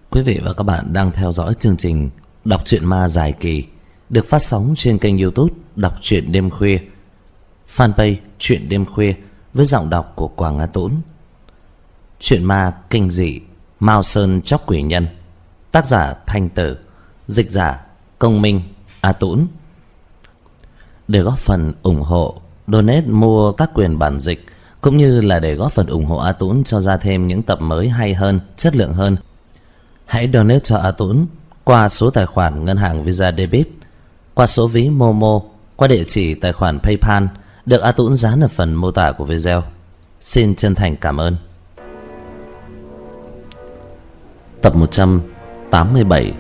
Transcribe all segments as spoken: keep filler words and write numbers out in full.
Quý vị và các bạn đang theo dõi chương trình Đọc truyện ma dài kỳ được phát sóng trên kênh YouTube Đọc truyện đêm khuya, fanpage Truyện đêm khuya với giọng đọc của Quảng Á Tũng. Truyện ma kinh dị Mao Sơn Chóc Quỷ Nhân, tác giả Thanh Tử, dịch giả Công Minh, A Tũng. Để góp phần ủng hộ, donate mua các quyền bản dịch cũng như là để góp phần ủng hộ A Tũng cho ra thêm những tập mới hay hơn, chất lượng hơn, hãy donate cho A Tũng qua số tài khoản ngân hàng Visa Debit, qua số ví Momo, qua địa chỉ tài khoản PayPal được A Tũng dán ở phần mô tả của video. Xin chân thành cảm ơn. Tập một trăm tám mươi bảy.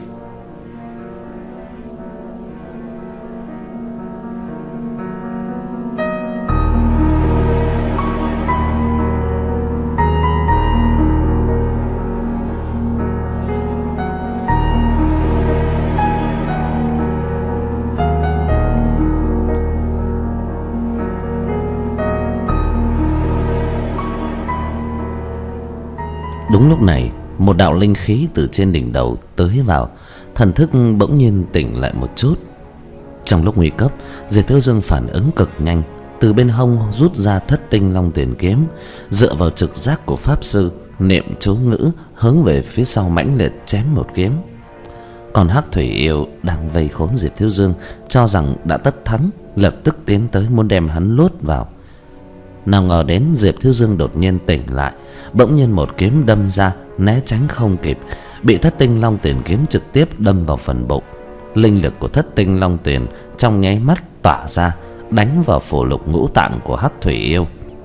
Đúng lúc này, một đạo linh khí từ trên đỉnh đầu tới vào, thần thức bỗng nhiên tỉnh lại một chút. Trong lúc nguy cấp, Diệp Thiếu Dương phản ứng cực nhanh, từ bên hông rút ra Thất Tinh Long Tiền kiếm, dựa vào trực giác của pháp sư, niệm chú ngữ hướng về phía sau mãnh liệt chém một kiếm. Còn Hắc Thủy Yêu đang vây khốn Diệp Thiếu Dương, cho rằng đã tất thắng, lập tức tiến tới muốn đem hắn luốt vào. Nào ngờ đến Diệp Thiếu Dương đột nhiên tỉnh lại, bỗng nhiên một kiếm đâm ra, né tránh không kịp, bị Thất Tinh Long Tiền kiếm trực tiếp đâm vào phần bụng. Linh lực của Thất Tinh Long Tiền trong nháy mắt tỏa ra, đánh vào phổ lục ngũ tạng của Hắc Thủy Yêu.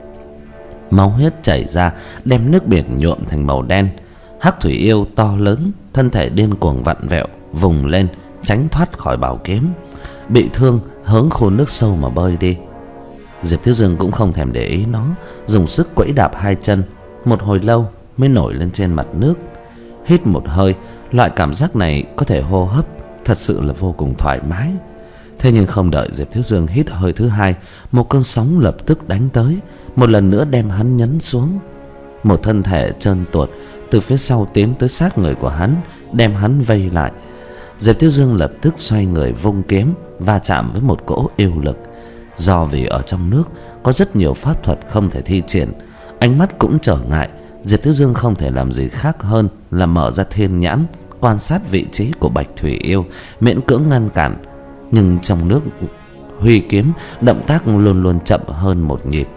Máu huyết chảy ra, đem nước biển nhuộm thành màu đen. Hắc Thủy Yêu to lớn, thân thể điên cuồng vặn vẹo, vùng lên tránh thoát khỏi bảo kiếm, bị thương hướng khu nước sâu mà bơi đi. Diệp Thiếu Dương cũng không thèm để ý nó, dùng sức quẫy đạp hai chân, một hồi lâu mới nổi lên trên mặt nước. Hít một hơi, loại cảm giác này có thể hô hấp, thật sự là vô cùng thoải mái. Thế nhưng không đợi Diệp Thiếu Dương hít hơi thứ hai, một cơn sóng lập tức đánh tới, một lần nữa đem hắn nhấn xuống. Một thân thể trơn tuột từ phía sau tiến tới sát người của hắn, đem hắn vây lại. Diệp Thiếu Dương lập tức xoay người vung kiếm, va chạm với một cỗ yêu lực. Do vì ở trong nước có rất nhiều pháp thuật không thể thi triển, ánh mắt cũng trở ngại, Diệp Thiếu Dương không thể làm gì khác hơn là mở ra thiên nhãn, quan sát vị trí của Bạch Thủy Yêu, miễn cưỡng ngăn cản. Nhưng trong nước huy kiếm, động tác luôn luôn chậm hơn một nhịp.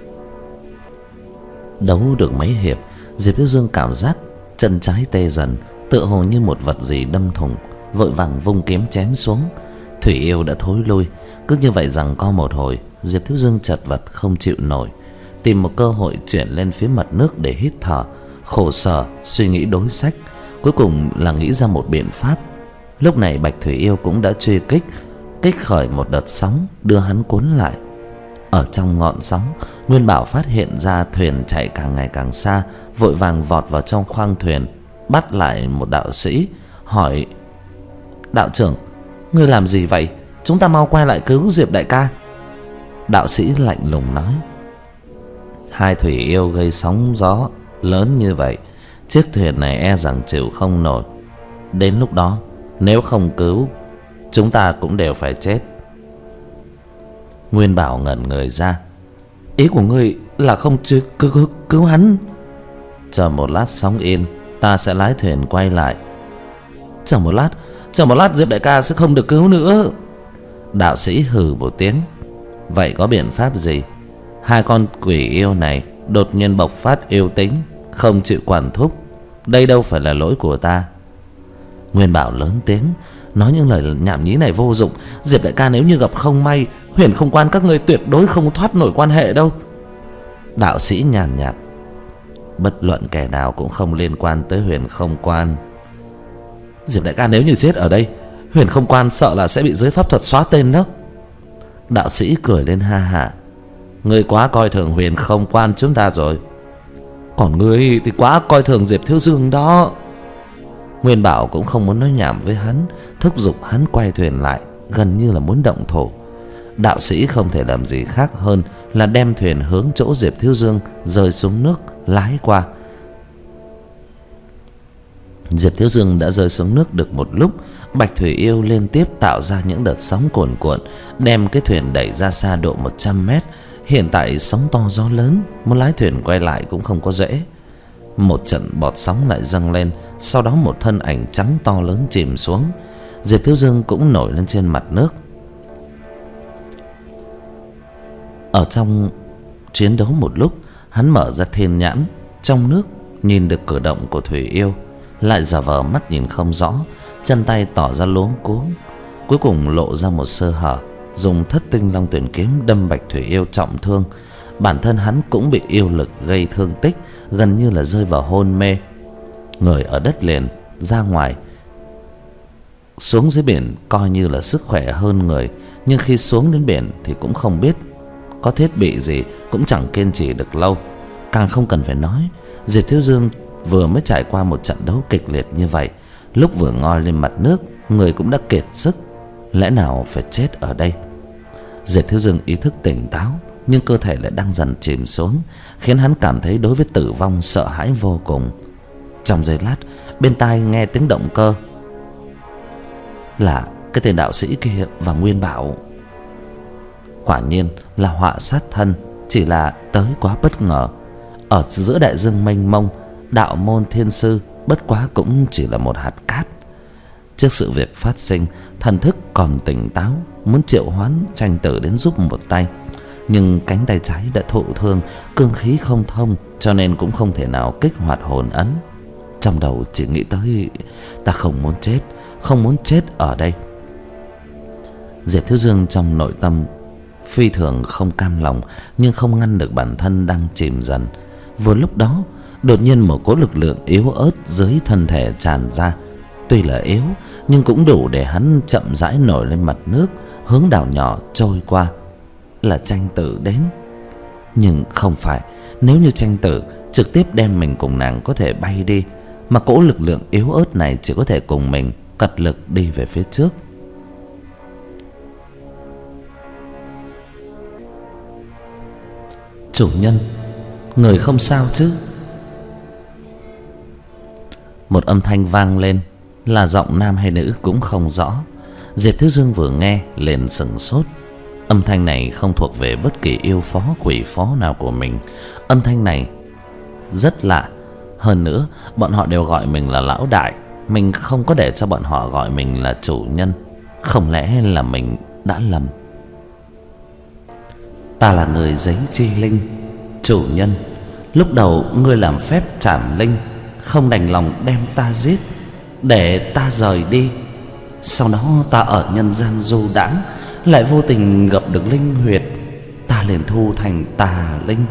Đấu được mấy hiệp, Diệp Thiếu Dương cảm giác chân trái tê dần, tựa hồ như một vật gì đâm thủng, vội vàng vung kiếm chém xuống. Thủy Yêu đã thối lui. Cứ như vậy rằng co một hồi, Diệp Thiếu Dương chật vật không chịu nổi, tìm một cơ hội chuyển lên phía mặt nước để hít thở, khổ sở suy nghĩ đối sách, cuối cùng là nghĩ ra một biện pháp. Lúc này Bạch Thủy Yêu cũng đã truy kích, kích khởi một đợt sóng đưa hắn cuốn lại. Ở trong ngọn sóng, Nguyên Bảo phát hiện ra thuyền chạy càng ngày càng xa, vội vàng vọt vào trong khoang thuyền, bắt lại một đạo sĩ, hỏi: "Đạo trưởng, ngươi làm gì vậy? Chúng ta mau quay lại cứu Diệp đại ca." Đạo sĩ lạnh lùng nói: "Hai Thủy Yêu gây sóng gió lớn như vậy, chiếc thuyền này e rằng chịu không nổi. Đến lúc đó nếu không cứu, chúng ta cũng đều phải chết." Nguyên Bảo ngẩn người ra: "Ý của ngươi là không chứ cứu, cứu, cứu hắn?" "Chờ một lát sóng yên, ta sẽ lái thuyền quay lại." "Chờ một lát, chờ một lát Diệp đại ca sẽ không được cứu nữa." Đạo sĩ hừ một tiếng: "Vậy có biện pháp gì? Hai con quỷ yêu này đột nhiên bộc phát yêu tính, không chịu quản thúc, đây đâu phải là lỗi của ta." Nguyên Bảo lớn tiếng nói những lời nhảm nhí này vô dụng. "Diệp đại ca nếu như gặp không may, Huyền Không Quan các ngươi tuyệt đối không thoát nổi quan hệ đâu." Đạo sĩ nhàn nhạt: "Bất luận kẻ nào cũng không liên quan tới Huyền Không Quan. Diệp đại ca nếu như chết ở đây, Huyền Không Quan sợ là sẽ bị giới pháp thuật xóa tên đó." Đạo sĩ cười lên ha hả: "Ngươi quá coi thường Huyền Không Quan chúng ta rồi. Còn ngươi thì quá coi thường Diệp Thiếu Dương đó." Nguyên Bảo cũng không muốn nói nhảm với hắn, thúc giục hắn quay thuyền lại, gần như là muốn động thổ. Đạo sĩ không thể làm gì khác hơn là đem thuyền hướng chỗ Diệp Thiếu Dương rơi xuống nước lái qua. Diệp Thiếu Dương đã rơi xuống nước được một lúc, Bạch Thủy Yêu liên tiếp tạo ra những đợt sóng cuồn cuộn, đem cái thuyền đẩy ra xa độ một trăm mét. Hiện tại sóng to gió lớn, muốn lái thuyền quay lại cũng không có dễ. Một trận bọt sóng lại dâng lên, sau đó một thân ảnh trắng to lớn chìm xuống. Diệp Thiếu Dương cũng nổi lên trên mặt nước. Ở trong chiến đấu một lúc, hắn mở ra thiên nhãn, trong nước nhìn được cử động của Thủy Yêu, lại giả vờ mắt nhìn không rõ, chân tay tỏ ra luống cuống, cuối cùng lộ ra một sơ hở, dùng Thất Tinh Long Tuyển kiếm đâm Bạch Thủy Yêu trọng thương. Bản thân hắn cũng bị yêu lực gây thương tích, gần như là rơi vào hôn mê. Người ở đất liền ra ngoài, xuống dưới biển coi như là sức khỏe hơn người, nhưng khi xuống đến biển thì cũng không biết có thiết bị gì, cũng chẳng kiên trì được lâu. Càng không cần phải nói, Diệp Thiếu Dương vừa mới trải qua một trận đấu kịch liệt như vậy, lúc vừa ngoi lên mặt nước, người cũng đã kiệt sức, lẽ nào phải chết ở đây. Diệp Thiếu Dương ý thức tỉnh táo, nhưng cơ thể lại đang dần chìm xuống, khiến hắn cảm thấy đối với tử vong sợ hãi vô cùng. Trong giây lát, bên tai nghe tiếng động cơ, là cái tên đạo sĩ kia và Nguyên Bảo. Quả nhiên là họa sát thân, chỉ là tới quá bất ngờ. Ở giữa đại dương mênh mông, đạo môn thiên sư bất quá cũng chỉ là một hạt cát. Trước sự việc phát sinh, thần thức còn tỉnh táo, muốn triệu hoán Tranh Tử đến giúp một tay, nhưng cánh tay trái đã thụ thương, cương khí không thông, cho nên cũng không thể nào kích hoạt hồn ấn. Trong đầu chỉ nghĩ tới ta không muốn chết, không muốn chết ở đây. Diệp Thiếu Dương trong nội tâm phi thường không cam lòng, nhưng không ngăn được bản thân đang chìm dần. Vừa lúc đó, đột nhiên một cỗ lực lượng yếu ớt dưới thân thể tràn ra. Tuy là yếu, nhưng cũng đủ để hắn chậm rãi nổi lên mặt nước, hướng đảo nhỏ trôi qua. Là Tranh Tử đến. Nhưng không phải, nếu như Tranh Tử trực tiếp đem mình cùng nàng có thể bay đi, mà cỗ lực lượng yếu ớt này chỉ có thể cùng mình cật lực đi về phía trước. Chủ nhân, người không sao chứ? Một âm thanh vang lên, là giọng nam hay nữ cũng không rõ. Diệp Thiếu Dương vừa nghe liền sững sốt. Âm thanh này không thuộc về bất kỳ yêu phó quỷ phó nào của mình. Âm thanh này rất lạ. Hơn nữa, bọn họ đều gọi mình là lão đại, mình không có để cho bọn họ gọi mình là chủ nhân. Không lẽ là mình đã lầm? Ta là người giấy chi linh. Chủ nhân, lúc đầu ngươi làm phép trảm linh, không đành lòng đem ta giết, để ta rời đi. Sau đó ta ở nhân gian du đãng, lại vô tình gặp được linh huyệt, ta liền thu thành tà linh.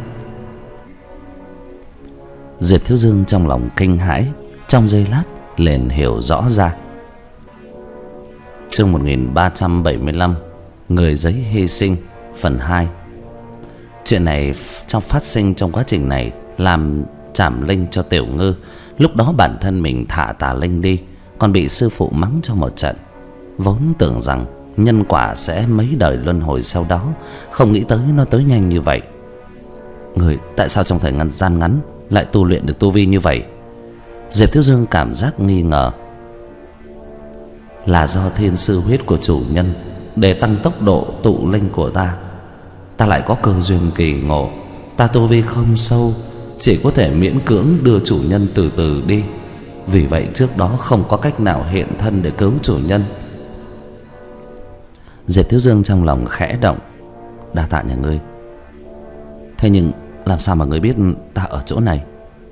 Diệp Thiếu Dương trong lòng kinh hãi, trong giây lát liền hiểu rõ ra. Chương một nghìn ba trăm bảy mươi lăm, người giấy hy sinh, phần hai. Chuyện này trong phát sinh trong quá trình này làm trảm linh cho Tiểu Ngư. Lúc đó bản thân mình thả tà linh đi, còn bị sư phụ mắng cho một trận. Vốn tưởng rằng nhân quả sẽ mấy đời luân hồi sau đó, không nghĩ tới nó tới nhanh như vậy. Người tại sao trong thời gian ngắn lại tu luyện được tu vi như vậy? Diệp Thiếu Dương cảm giác nghi ngờ. Là do thiên sư huyết của chủ nhân, để tăng tốc độ tụ linh của ta. Ta lại có cơ duyên kỳ ngộ, ta tu vi không sâu, chỉ có thể miễn cưỡng đưa chủ nhân từ từ đi. Vì vậy trước đó không có cách nào hiện thân để cứu chủ nhân. Diệp Thiếu Dương trong lòng khẽ động. Đa tạ nhà ngươi. Thế nhưng làm sao mà ngươi biết ta ở chỗ này?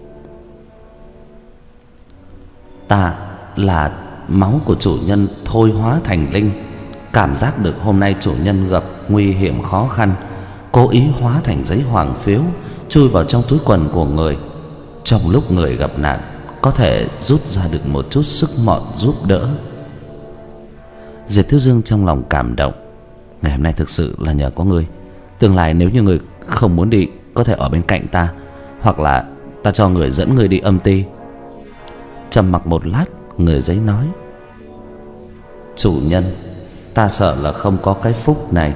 Ta là máu của chủ nhân thôi hóa thành linh, cảm giác được hôm nay chủ nhân gặp nguy hiểm khó khăn, cố ý hóa thành giấy hoàng phiếu, chui vào trong túi quần của người. Trong lúc người gặp nạn, có thể rút ra được một chút sức mọn giúp đỡ. Diệp Thiếu Dương trong lòng cảm động. Ngày hôm nay thực sự là nhờ có ngươi. Tương lai nếu như người không muốn đi, có thể ở bên cạnh ta, hoặc là ta cho người dẫn người đi âm ty. Trầm mặc một lát, người giấy nói: Chủ nhân, ta sợ là không có cái phúc này.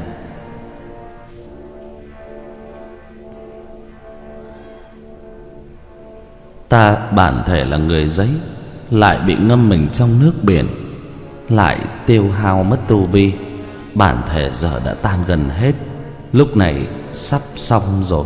Ta bản thể là người giấy, lại bị ngâm mình trong nước biển, lại tiêu hao mất tu vi, bản thể giờ đã tan gần hết, lúc này sắp xong rồi.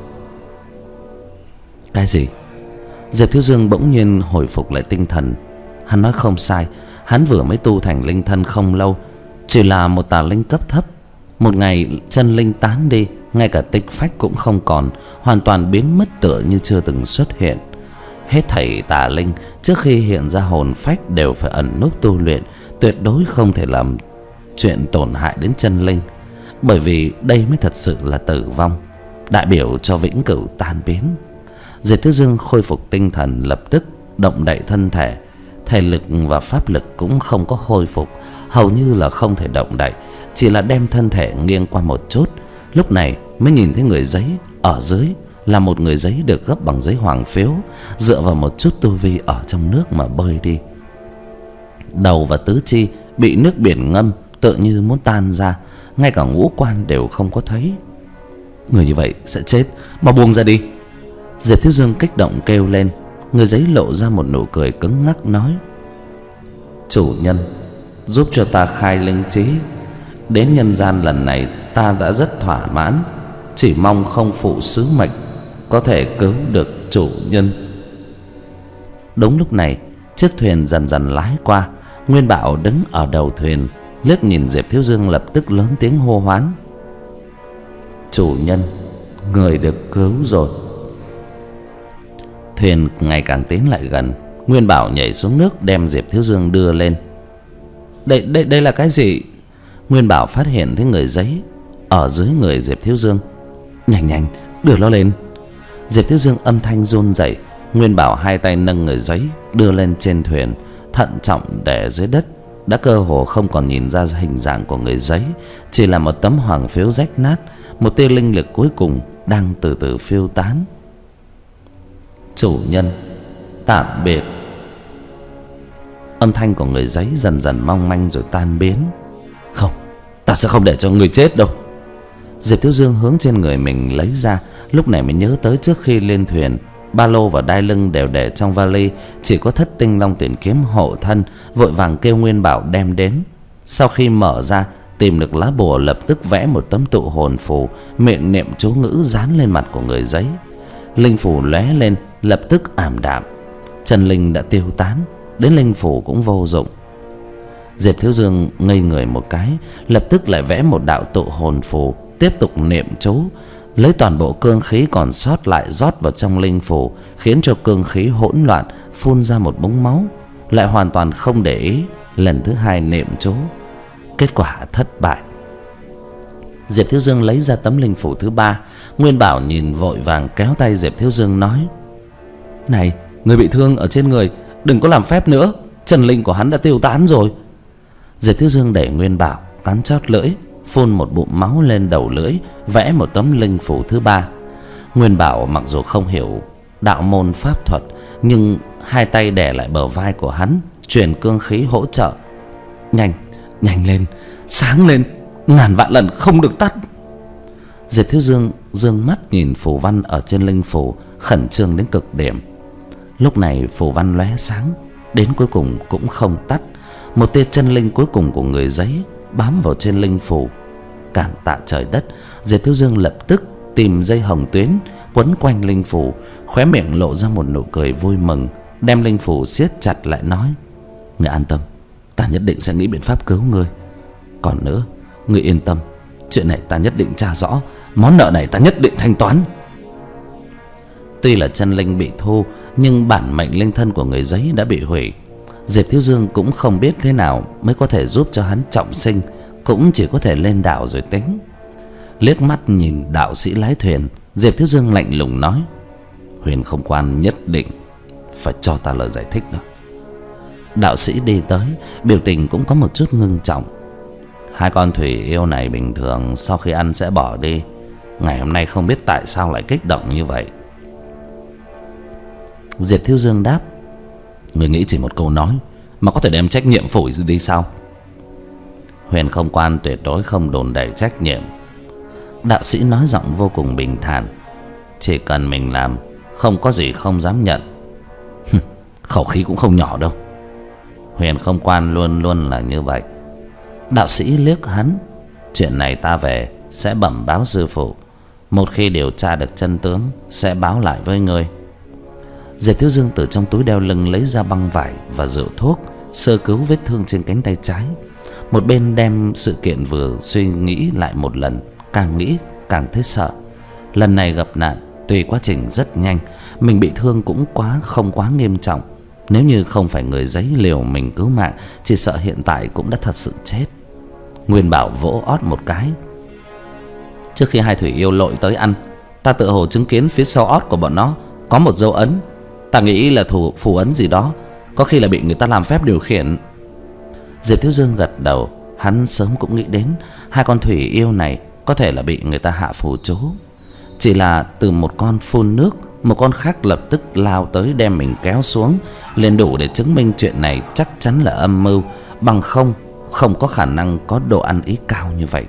Cái gì? Diệp Thiếu Dương bỗng nhiên hồi phục lại tinh thần. Hắn nói không sai, hắn vừa mới tu thành linh thân không lâu, chỉ là một tà linh cấp thấp. Một ngày chân linh tán đi, ngay cả tích phách cũng không còn, hoàn toàn biến mất tựa như chưa từng xuất hiện. Hết thảy tà linh trước khi hiện ra hồn phách đều phải ẩn núp tu luyện, tuyệt đối không thể làm chuyện tổn hại đến chân linh, bởi vì đây mới thật sự là tử vong, đại biểu cho vĩnh cửu tan biến. Diệp Thiếu Dương khôi phục tinh thần, lập tức động đậy thân thể. Thể lực và pháp lực cũng không có hồi phục, hầu như là không thể động đậy, chỉ là đem thân thể nghiêng qua một chút. Lúc này mới nhìn thấy người giấy ở dưới là một người giấy được gấp bằng giấy hoàng phiếu, dựa vào một chút tu vi ở trong nước mà bơi đi. Đầu và tứ chi bị nước biển ngâm, tựa như muốn tan ra, ngay cả ngũ quan đều không có thấy. Người như vậy sẽ chết, mà buông ra đi. Diệp Thiếu Dương kích động kêu lên. Người giấy lộ ra một nụ cười cứng ngắc nói: chủ nhân, giúp cho ta khai linh trí. Đến nhân gian lần này ta đã rất thỏa mãn, chỉ mong không phụ sứ mệnh, có thể cứu được chủ nhân. Đúng lúc này, chiếc thuyền dần dần lái qua. Nguyên Bảo đứng ở đầu thuyền, liếc nhìn Diệp Thiếu Dương, lập tức lớn tiếng hô hoán: chủ nhân, người được cứu rồi. Thuyền ngày càng tiến lại gần. Nguyên Bảo nhảy xuống nước, đem Diệp Thiếu Dương đưa lên. Đây đây đây là cái gì? Nguyên Bảo phát hiện thấy người giấy ở dưới người Diệp Thiếu Dương. Nhanh nhanh đưa nó lên. Diệp Thiếu Dương âm thanh run rẩy. Nguyên Bảo hai tay nâng người giấy đưa lên trên thuyền, thận trọng để dưới đất. Đã cơ hồ không còn nhìn ra hình dạng của người giấy, chỉ là một tấm hoàng phiếu rách nát. Một tia linh lực cuối cùng đang từ từ phiêu tán. Chủ nhân, tạm biệt. Âm thanh của người giấy dần dần mong manh rồi tan biến. Không, ta sẽ không để cho người chết đâu. Diệp Thiếu Dương hướng trên người mình lấy ra. Lúc này mới nhớ tới trước khi lên thuyền, ba lô và đai lưng đều để trong vali, chỉ có thất tinh long tuyển kiếm hộ thân. Vội vàng kêu Nguyên Bảo đem đến. Sau khi mở ra, tìm được lá bùa, lập tức vẽ một tấm tụ hồn phù, miệng niệm chú ngữ dán lên mặt của người giấy. Linh phù lóe lên, lập tức ảm đạm. Chân linh đã tiêu tán, đến linh phù cũng vô dụng. Diệp Thiếu Dương ngây người một cái, lập tức lại vẽ một đạo tụ hồn phù, tiếp tục niệm chú, lấy toàn bộ cương khí còn sót lại rót vào trong linh phù, khiến cho cương khí hỗn loạn, phun ra một búng máu. Lại hoàn toàn không để ý, lần thứ hai niệm chú, kết quả thất bại. Diệp Thiếu Dương lấy ra tấm linh phù thứ ba. Nguyên Bảo nhìn vội vàng kéo tay Diệp Thiếu Dương nói: này, người bị thương ở trên người, đừng có làm phép nữa, chân linh của hắn đã tiêu tán rồi. Diệp Thiếu Dương để Nguyên Bảo cắn chót lưỡi, phun một bụng máu lên đầu lưỡi, vẽ một tấm linh phù thứ ba. Nguyên Bảo mặc dù không hiểu đạo môn pháp thuật, nhưng hai tay đè lại bờ vai của hắn, truyền cương khí hỗ trợ. Nhanh, nhanh lên, sáng lên, ngàn vạn lần không được tắt. Diệp Thiếu Dương dương mắt nhìn phù văn ở trên linh phù, khẩn trương đến cực điểm. Lúc này phù văn lóe sáng, đến cuối cùng cũng không tắt. Một tia chân linh cuối cùng của người giấy bám vào trên linh phù. Cảm tạ trời đất, Diệp Thiếu Dương lập tức tìm dây hồng tuyến quấn quanh linh phù, khóe miệng lộ ra một nụ cười vui mừng, đem linh phù siết chặt lại nói: người an tâm, ta nhất định sẽ nghĩ biện pháp cứu ngươi. Còn nữa, ngươi yên tâm, chuyện này ta nhất định tra rõ, món nợ này ta nhất định thanh toán. Tuy là chân linh bị thu, nhưng bản mệnh linh thân của người giấy đã bị hủy. Diệp Thiếu Dương cũng không biết thế nào mới có thể giúp cho hắn trọng sinh, cũng chỉ có thể lên đảo rồi tính. Liếc mắt nhìn đạo sĩ lái thuyền, Diệp Thiếu Dương lạnh lùng nói: Huyền Không Quan nhất định phải cho ta lời giải thích đó. Đạo sĩ đi tới, biểu tình cũng có một chút ngưng trọng. Hai con thủy yêu này bình thường sau khi ăn sẽ bỏ đi, ngày hôm nay không biết tại sao lại kích động như vậy. Diệp Thiếu Dương đáp: người nghĩ chỉ một câu nói mà có thể đem trách nhiệm phủi đi sao? Huyền Không Quan tuyệt đối không đùn đẩy trách nhiệm. Đạo sĩ nói giọng vô cùng bình thản: chỉ cần mình làm, không có gì không dám nhận. khẩu khí cũng không nhỏ đâu. Huyền không quan luôn luôn là như vậy. Đạo sĩ liếc hắn. Chuyện này ta về sẽ bẩm báo sư phụ. Một khi điều tra được chân tướng sẽ báo lại với ngươi. Diệp Thiếu Dương từ trong túi đeo lưng lấy ra băng vải và rượu thuốc, sơ cứu vết thương trên cánh tay trái. Một bên đem sự kiện vừa suy nghĩ lại một lần, càng nghĩ càng thấy sợ. Lần này gặp nạn tuy quá trình rất nhanh, mình bị thương cũng quá không quá nghiêm trọng. Nếu như không phải người giấy liều mình cứu mạng, chỉ sợ hiện tại cũng đã thật sự chết. Nguyên Bảo vỗ ót một cái. Trước khi hai thủy yêu lội tới ăn, ta tự hồ chứng kiến phía sau ót của bọn nó có một dấu ấn. Ta nghĩ là thủ phù ấn gì đó, có khi là bị người ta làm phép điều khiển. Diệp Thiếu Dương gật đầu. Hắn sớm cũng nghĩ đến hai con thủy yêu này có thể là bị người ta hạ phù chú. Chỉ là từ một con phun nước, một con khác lập tức lao tới đem mình kéo xuống, liền đủ để chứng minh chuyện này chắc chắn là âm mưu. Bằng không, không có khả năng có độ ăn ý cao như vậy.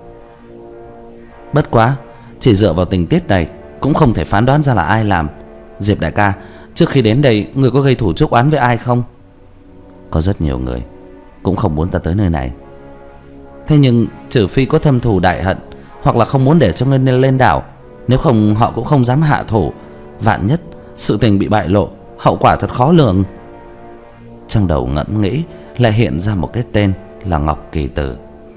Bất quá, chỉ dựa vào tình tiết này cũng không thể phán đoán ra là ai làm. Diệp đại ca, trước khi đến đây người có gây thủ chuốc oán với ai không? Có rất nhiều người, cũng không muốn ta tới nơi này. Thế nhưng trừ phi có thâm thù đại hận, hoặc là không muốn để cho ngươi lên đảo, nếu không họ cũng không dám hạ thủ. Vạn nhất sự tình bị bại lộ, hậu quả thật khó lường. Trong đầu ngẫm nghĩ lại hiện ra một cái tên là Ngọc Kỳ Tử.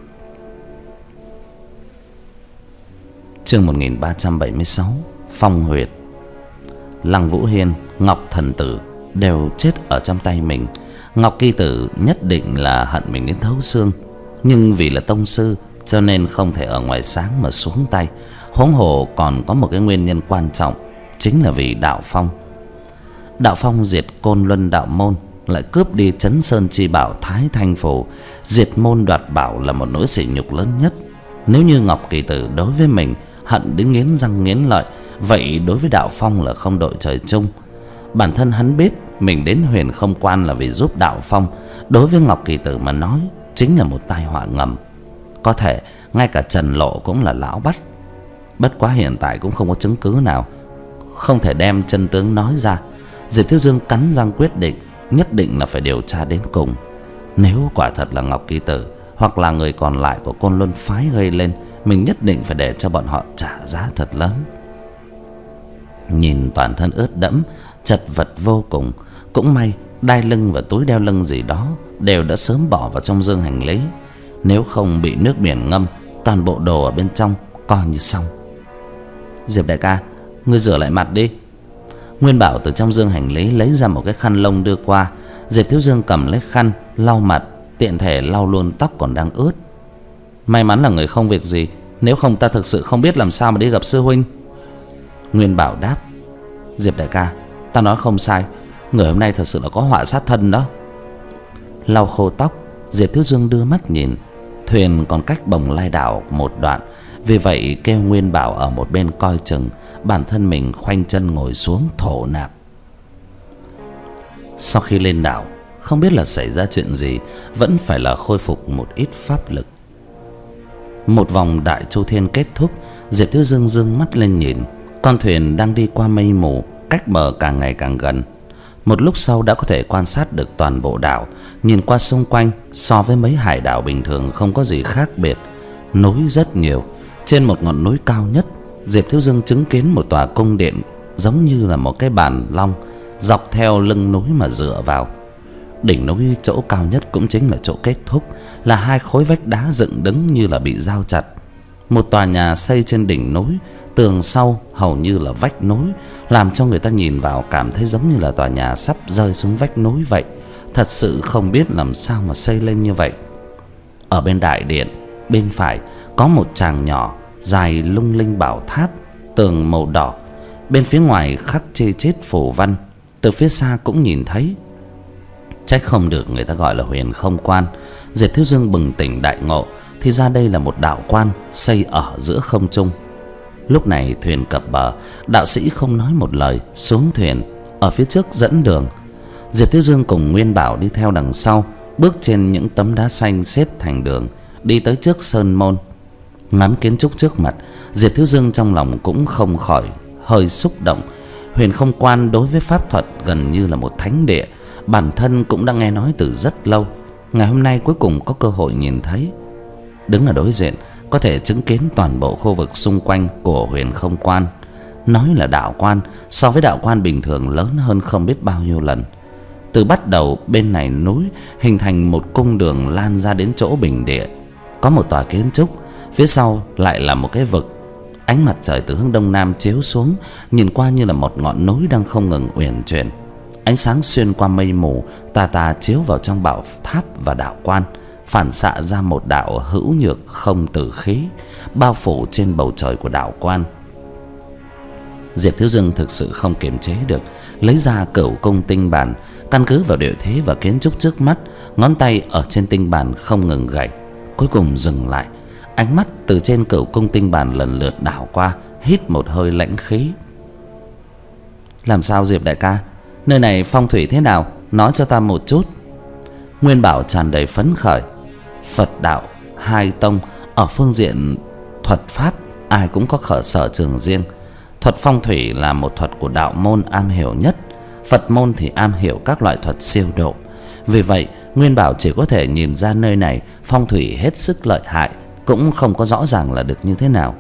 Chương một nghìn ba trăm bảy mươi sáu. Phong huyệt. Lăng Vũ Hiên, Ngọc Thần Tử đều chết ở trong tay mình. Ngọc Kỳ Tử nhất định là hận mình đến thấu xương, nhưng vì là tông sư cho nên không thể ở ngoài sáng mà xuống tay. Huống hồ còn có một cái nguyên nhân quan trọng, chính là vì Đạo Phong. Đạo Phong diệt Côn Luân đạo môn, lại cướp đi Trấn Sơn chi bảo Thái Thanh Phù. Diệt môn đoạt bảo là một nỗi sỉ nhục lớn nhất. Nếu như Ngọc Kỳ Tử đối với mình hận đến nghiến răng nghiến lợi, vậy đối với Đạo Phong là không đội trời chung. Bản thân hắn biết mình đến Huyền Không Quan là vì giúp Đạo Phong, đối với Ngọc Kỳ Tử mà nói chính là một tai họa ngầm. Có thể ngay cả Trần Lộ cũng là lão bắt. Bất quá hiện tại cũng không có chứng cứ nào, không thể đem chân tướng nói ra. Diệp Thiếu Dương cắn răng quyết định, nhất định là phải điều tra đến cùng. Nếu quả thật là Ngọc Kỳ Tử hoặc là người còn lại của Côn Luân phái gây lên, mình nhất định phải để cho bọn họ trả giá thật lớn. Nhìn toàn thân ướt đẫm, chật vật vô cùng. Cũng may đai lưng và túi đeo lưng gì đó đều đã sớm bỏ vào trong dương hành lý. Nếu không bị nước biển ngâm, toàn bộ đồ ở bên trong coi như xong. Diệp đại ca, ngươi rửa lại mặt đi. Nguyên Bảo từ trong dương hành lý lấy ra một cái khăn lông đưa qua. Diệp Thiếu Dương cầm lấy khăn lau mặt, tiện thể lau luôn tóc còn đang ướt. May mắn là người không việc gì, nếu không ta thực sự không biết làm sao mà đi gặp sư huynh. Nguyên Bảo đáp. Diệp đại ca, ta nói không sai, người hôm nay thật sự là có họa sát thân đó. Lau khô tóc, Diệp Thiếu Dương đưa mắt nhìn. Thuyền còn cách Bồng Lai đảo một đoạn, vì vậy kêu Nguyên Bảo ở một bên coi chừng, bản thân mình khoanh chân ngồi xuống thổ nạp. Sau khi lên đảo, không biết là xảy ra chuyện gì, vẫn phải là khôi phục một ít pháp lực. Một vòng Đại Chu Thiên kết thúc, Diệp Thiếu Dương dương mắt lên nhìn. Con thuyền đang đi qua mây mù, cách bờ càng ngày càng gần. Một lúc sau đã có thể quan sát được toàn bộ đảo. Nhìn qua xung quanh, so với mấy hải đảo bình thường không có gì khác biệt. Núi rất nhiều. Trên một ngọn núi cao nhất, Diệp Thiếu Dương chứng kiến một tòa cung điện giống như là một cái bàn long, dọc theo lưng núi mà dựa vào. Đỉnh núi chỗ cao nhất cũng chính là chỗ kết thúc, là hai khối vách đá dựng đứng như là bị dao chặt. Một tòa nhà xây trên đỉnh núi, tường sau hầu như là vách núi, làm cho người ta nhìn vào cảm thấy giống như là tòa nhà sắp rơi xuống vách núi vậy. Thật sự không biết làm sao mà xây lên như vậy. Ở bên đại điện, bên phải có một tràng nhỏ dài lung linh bảo tháp, tường màu đỏ. Bên phía ngoài khắc chê chết phù văn, từ phía xa cũng nhìn thấy. Trách không được người ta gọi là Huyền Không Quan. Diệp Thiếu Dương bừng tỉnh đại ngộ, thì ra đây là một đạo quan xây ở giữa không trung. Lúc này thuyền cập bờ, đạo sĩ không nói một lời xuống thuyền, ở phía trước dẫn đường. Diệp Thiếu Dương cùng Nguyên Bảo đi theo đằng sau, bước trên những tấm đá xanh xếp thành đường, đi tới trước sơn môn. Ngắm kiến trúc trước mặt, Diệp Thiếu Dương trong lòng cũng không khỏi hơi xúc động. Huyền Không Quan đối với pháp thuật gần như là một thánh địa, bản thân cũng đã nghe nói từ rất lâu. Ngày hôm nay cuối cùng có cơ hội nhìn thấy. Đứng ở đối diện, có thể chứng kiến toàn bộ khu vực xung quanh của Huyền Không Quan. Nói là đạo quan, so với đạo quan bình thường lớn hơn không biết bao nhiêu lần. Từ bắt đầu bên này núi hình thành một cung đường lan ra đến chỗ bình địa. Có một tòa kiến trúc, phía sau lại là một cái vực. Ánh mặt trời từ hướng đông nam chiếu xuống, nhìn qua như là một ngọn núi đang không ngừng uyển chuyển. Ánh sáng xuyên qua mây mù tà tà chiếu vào trong bảo tháp và đạo quan, phản xạ ra một đạo hữu nhược không tử khí bao phủ trên bầu trời của đạo quan. Diệp Thiếu Dương thực sự không kiềm chế được, lấy ra Cửu Cung tinh bản, căn cứ vào địa thế và kiến trúc trước mắt, ngón tay ở trên tinh bản không ngừng gảy, cuối cùng dừng lại. Ánh mắt từ trên Cửu Cung tinh bản lần lượt đảo qua, hít một hơi lãnh khí. Làm sao Diệp đại ca, nơi này phong thủy thế nào, nói cho ta một chút. Nguyên Bảo tràn đầy phấn khởi. Phật đạo hai tông ở phương diện thuật pháp ai cũng có khởi sở trường riêng. Thuật phong thủy là một thuật của đạo môn am hiểu nhất, Phật môn thì am hiểu các loại thuật siêu độ. Vì vậy Nguyên Bảo chỉ có thể nhìn ra nơi này phong thủy hết sức lợi hại, cũng không có rõ ràng là được như thế nào.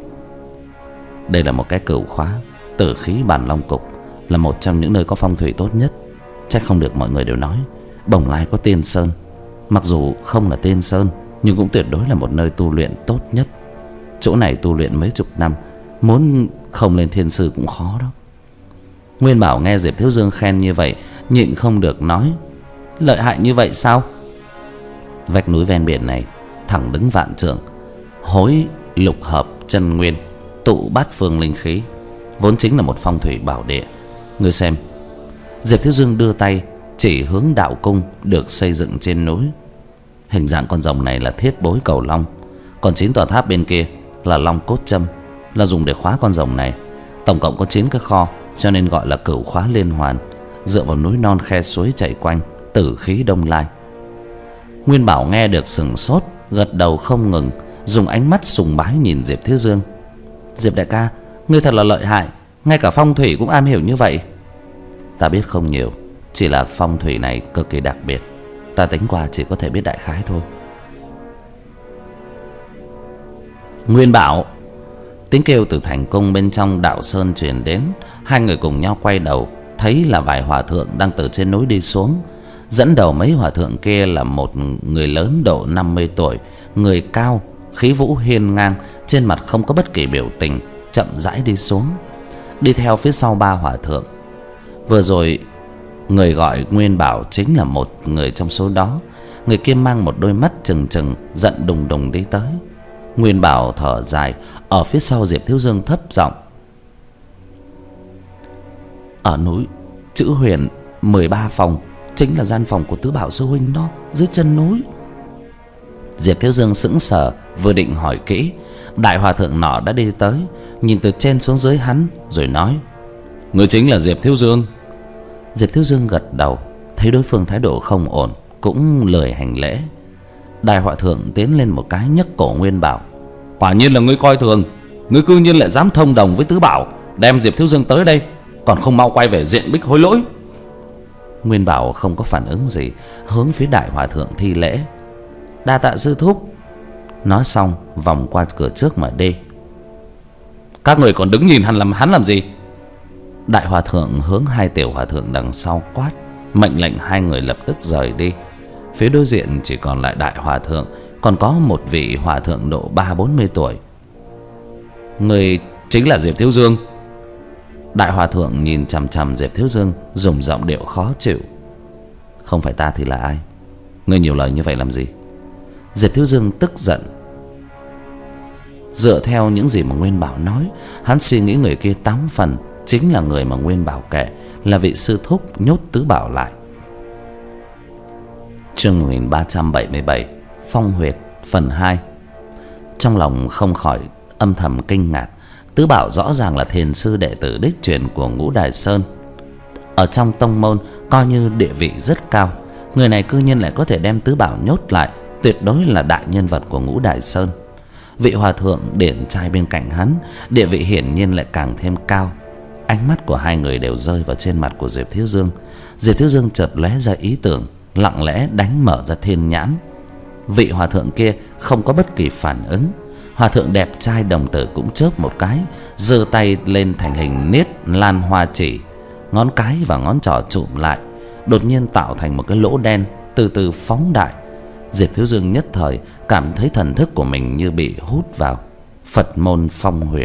Đây là một cái cửu khóa, tử khí Bản Long Cục, là một trong những nơi có phong thủy tốt nhất. Chắc không được mọi người đều nói Bồng Lai có Tiên Sơn. Mặc dù không là Tiên Sơn, nhưng cũng tuyệt đối là một nơi tu luyện tốt nhất. Chỗ này tu luyện mấy chục năm, muốn không lên thiên sư cũng khó đó. Nguyên Bảo nghe Diệp Thiếu Dương khen như vậy, nhịn không được nói: lợi hại như vậy sao? Vách núi ven biển này thẳng đứng vạn trượng, hối lục hợp chân nguyên, tụ bát phương linh khí, vốn chính là một phong thủy bảo địa. Ngươi xem. Diệp Thiếu Dương đưa tay chỉ hướng đạo cung được xây dựng trên núi. Hình dạng con rồng này là thiết bối cầu long, còn chín tòa tháp bên kia là long cốt châm, là dùng để khóa con rồng này. Tổng cộng có chín cái kho, cho nên gọi là cửu khóa liên hoàn, dựa vào núi non khe suối chảy quanh, tử khí đông lai. Nguyên Bảo nghe được sừng sốt, gật đầu không ngừng, dùng ánh mắt sùng bái nhìn Diệp Thiếu Dương. Diệp đại ca, ngươi thật là lợi hại, ngay cả phong thủy cũng am hiểu như vậy. Ta biết không nhiều, chỉ là phong thủy này cực kỳ đặc biệt, ta tính qua chỉ có thể biết đại khái thôi. Nguyên Bảo. Tiếng kêu từ thành cung bên trong đạo sơn truyền đến. Hai người cùng nhau quay đầu, thấy là vài hòa thượng đang từ trên núi đi xuống. Dẫn đầu mấy hòa thượng kia là một người lớn độ năm mươi tuổi, người cao, khí vũ hiên ngang, trên mặt không có bất kỳ biểu tình, chậm rãi đi xuống. Đi theo phía sau ba hòa thượng. Vừa rồi người gọi Nguyên Bảo chính là một người trong số đó. Người kia mang một đôi mắt trừng trừng, giận đùng đùng đi tới. Nguyên Bảo thở dài, ở phía sau Diệp Thiếu Dương thấp giọng: ở núi chữ Huyền mười ba phòng, chính là gian phòng của Tứ Bảo sư huynh đó, dưới chân núi. Diệp Thiếu Dương sững sờ, vừa định hỏi kỹ, đại hòa thượng nọ đã đi tới, nhìn từ trên xuống dưới hắn, rồi nói: người chính là Diệp Thiếu Dương. Diệp Thiếu Dương gật đầu, thấy đối phương thái độ không ổn, cũng lười hành lễ. Đại hòa thượng tiến lên một cái, nhấc cổ Nguyên Bảo: quả nhiên là ngươi coi thường, ngươi cư nhiên lại dám thông đồng với Tứ Bảo, đem Diệp Thiếu Dương tới đây, còn không mau quay về diện bích hối lỗi. Nguyên Bảo không có phản ứng gì, hướng phía đại hòa thượng thi lễ: đa tạ sư thúc. Nói xong vòng qua cửa trước mà đi. Các người còn đứng nhìn hắn làm hắn làm gì? Đại hòa thượng hướng hai tiểu hòa thượng đằng sau quát, mệnh lệnh hai người lập tức rời đi. Phía đối diện chỉ còn lại đại hòa thượng, còn có một vị hòa thượng độ ba bốn mươi tuổi. Người chính là Diệp Thiếu Dương. Đại hòa thượng nhìn chằm chằm Diệp Thiếu Dương, dùng giọng điệu khó chịu: không phải ta thì là ai? Ngươi nhiều lời như vậy làm gì? Diệp Thiếu Dương tức giận. Dựa theo những gì mà Nguyên Bảo nói, hắn suy nghĩ người kia tám phần chính là người mà Nguyên Bảo kể, là vị sư thúc nhốt Tứ Bảo lại. Chương một nghìn ba trăm bảy mươi bảy, Phong huyệt phần hai. Trong lòng không khỏi âm thầm kinh ngạc. Tứ Bảo rõ ràng là thiền sư đệ tử đích truyền của Ngũ Đài Sơn, ở trong tông môn coi như địa vị rất cao. Người này cư nhiên lại có thể đem Tứ Bảo nhốt lại, tuyệt đối là đại nhân vật của Ngũ Đài Sơn. Vị hòa thượng điển trai bên cạnh hắn, địa vị hiển nhiên lại càng thêm cao. Ánh mắt của hai người đều rơi vào trên mặt của Diệp Thiếu Dương. Diệp Thiếu Dương chợt lóe ra ý tưởng, lặng lẽ đánh mở ra thiên nhãn. Vị hòa thượng kia không có bất kỳ phản ứng. Hòa thượng đẹp trai đồng tử cũng chớp một cái, giơ tay lên thành hình niết lan hoa chỉ, ngón cái và ngón trỏ chụm lại, đột nhiên tạo thành một cái lỗ đen, từ từ phóng đại. Diệp Thiếu Dương nhất thời cảm thấy thần thức của mình như bị hút vào Phật môn phong huyệt.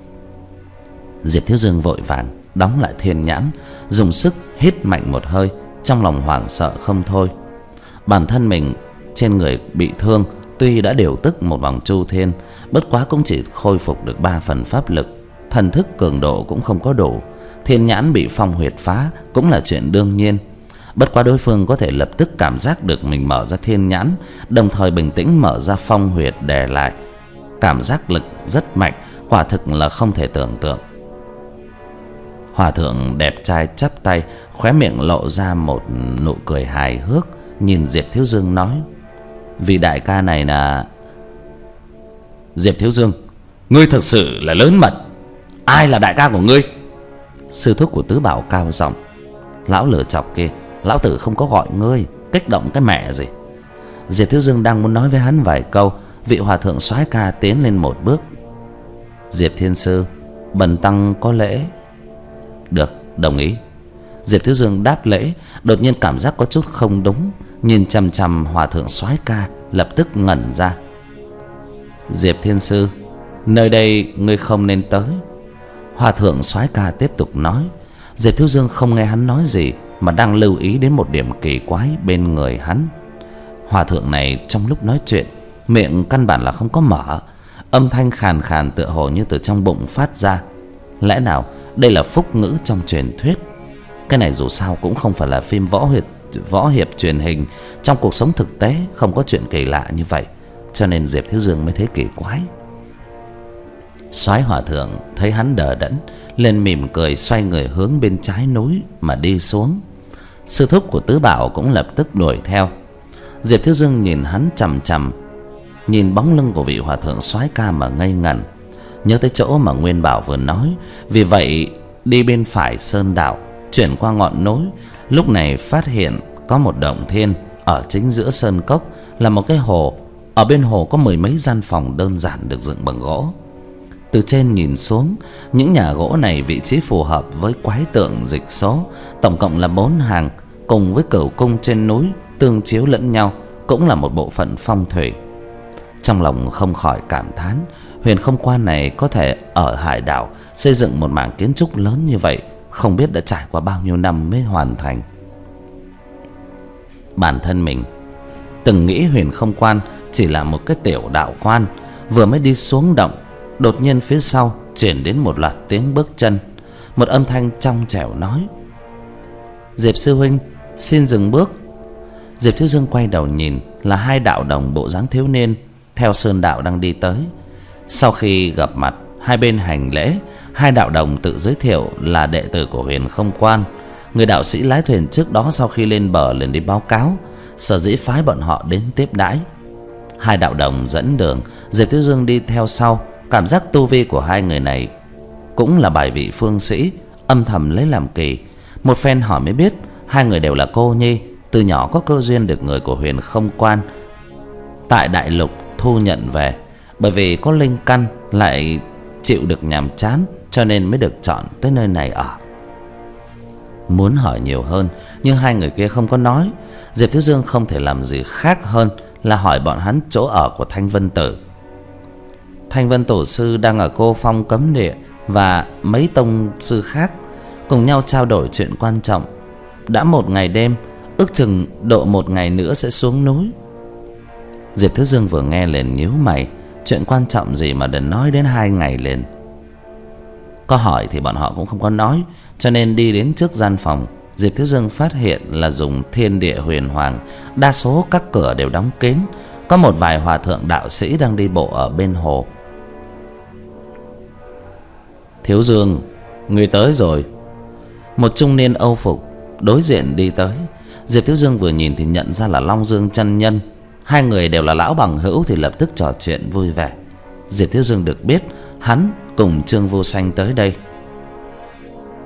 Diệp Thiếu Dương vội vàng đóng lại thiên nhãn, dùng sức hít mạnh một hơi, trong lòng hoảng sợ không thôi. Bản thân mình trên người bị thương, tuy đã điều tức một vòng chu thiên, bất quá cũng chỉ khôi phục được ba phần pháp lực, thần thức cường độ cũng không có đủ. Thiên nhãn bị phong huyệt phá cũng là chuyện đương nhiên. Bất quá đối phương có thể lập tức cảm giác được mình mở ra thiên nhãn, đồng thời bình tĩnh mở ra phong huyệt đè lại. Cảm giác lực rất mạnh, quả thực là không thể tưởng tượng. Hòa thượng đẹp trai chắp tay, khóe miệng lộ ra một nụ cười hài hước, nhìn Diệp Thiếu Dương nói: "Vị đại ca này là..." "Diệp Thiếu Dương, ngươi thực sự là lớn mật. Ai là đại ca của ngươi?" Sư thúc của Tứ Bảo cao giọng: "Lão lừa chọc kia, lão tử không có gọi ngươi, kích động cái mẹ gì." Diệp Thiếu Dương đang muốn nói với hắn vài câu, vị hòa thượng soái ca tiến lên một bước: "Diệp Thiên Sư, bần tăng có lễ." "Được, đồng ý." Diệp Thiếu Dương đáp lễ, đột nhiên cảm giác có chút không đúng, nhìn chằm chằm hòa thượng soái ca, lập tức ngẩn ra. "Diệp Thiên Sư, nơi đây ngươi không nên tới." Hòa thượng soái ca tiếp tục nói. Diệp Thiếu Dương không nghe hắn nói gì, mà đang lưu ý đến một điểm kỳ quái bên người hắn. Hòa thượng này trong lúc nói chuyện, miệng căn bản là không có mở, âm thanh khàn khàn tựa hồ như từ trong bụng phát ra. Lẽ nào đây là phúc ngữ trong truyền thuyết? Cái này dù sao cũng không phải là phim võ hiệp, võ hiệp truyền hình. Trong cuộc sống thực tế không có chuyện kỳ lạ như vậy, cho nên Diệp Thiếu Dương mới thấy kỳ quái. Soái hòa thượng thấy hắn đờ đẫn, lên mỉm cười, xoay người hướng bên trái núi mà đi xuống. Sư thúc của Tứ Bảo cũng lập tức đuổi theo. Diệp Thiếu Dương nhìn hắn chằm chằm, nhìn bóng lưng của vị hòa thượng soái ca mà ngây ngẩn, nhớ tới chỗ mà Nguyên Bảo vừa nói. Vì vậy đi bên phải sơn đạo, chuyển qua ngọn núi, lúc này phát hiện có một động thiên. Ở chính giữa sơn cốc là một cái hồ, ở bên hồ có mười mấy gian phòng đơn giản được dựng bằng gỗ. Từ trên nhìn xuống, những nhà gỗ này vị trí phù hợp với quái tượng dịch số, tổng cộng là bốn hàng, cùng với cửu cung trên núi tương chiếu lẫn nhau, cũng là một bộ phận phong thủy. Trong lòng không khỏi cảm thán, Huyền Không Quan này có thể ở hải đảo xây dựng một mảng kiến trúc lớn như vậy, không biết đã trải qua bao nhiêu năm mới hoàn thành. Bản thân mình từng nghĩ Huyền Không Quan chỉ là một cái tiểu đạo quan, vừa mới đi xuống động, đột nhiên phía sau chuyển đến một loạt tiếng bước chân. Một âm thanh trong trẻo nói: "Diệp sư huynh, xin dừng bước." Diệp Thiếu Dương quay đầu nhìn, là hai đạo đồng bộ dáng thiếu niên theo sơn đạo đang đi tới. Sau khi gặp mặt, hai bên hành lễ, hai đạo đồng tự giới thiệu là đệ tử của Huyền Không Quan. Người đạo sĩ lái thuyền trước đó sau khi lên bờ liền đi báo cáo, sở dĩ phái bọn họ đến tiếp đãi. Hai đạo đồng dẫn đường, Diệp Thiếu Dương đi theo sau. Cảm giác tu vi của hai người này cũng là bài vị phương sĩ, âm thầm lấy làm kỳ. Một phen hỏi mới biết, hai người đều là cô nhi, từ nhỏ có cơ duyên được người của Huyền Không Quan tại đại lục thu nhận về. Bởi vì có linh căn lại chịu được nhàm chán, cho nên mới được chọn tới nơi này ở. Muốn hỏi nhiều hơn, nhưng hai người kia không có nói. Diệp Thiếu Dương không thể làm gì khác hơn là hỏi bọn hắn chỗ ở của Thanh Vân Tử. Thanh Vân Tổ sư đang ở Cô Phong Cấm Địa và mấy tông sư khác cùng nhau trao đổi chuyện quan trọng. Đã một ngày đêm, ước chừng độ một ngày nữa sẽ xuống núi. Diệp Thiếu Dương vừa nghe liền nhíu mày, chuyện quan trọng gì mà đừng nói đến hai ngày liền. Có hỏi thì bọn họ cũng không có nói, cho nên đi đến trước gian phòng, Diệp Thiếu Dương phát hiện là dùng thiên địa huyền hoàng, đa số các cửa đều đóng kín. Có một vài hòa thượng đạo sĩ đang đi bộ ở bên hồ. "Thiếu Dương, người tới rồi." Một trung niên âu phục đối diện đi tới. Diệp Thiếu Dương vừa nhìn thì nhận ra là Long Dương chân nhân. Hai người đều là lão bằng hữu thì lập tức trò chuyện vui vẻ. Diệp Thiếu Dương được biết hắn cùng Trương Vô Sanh tới đây.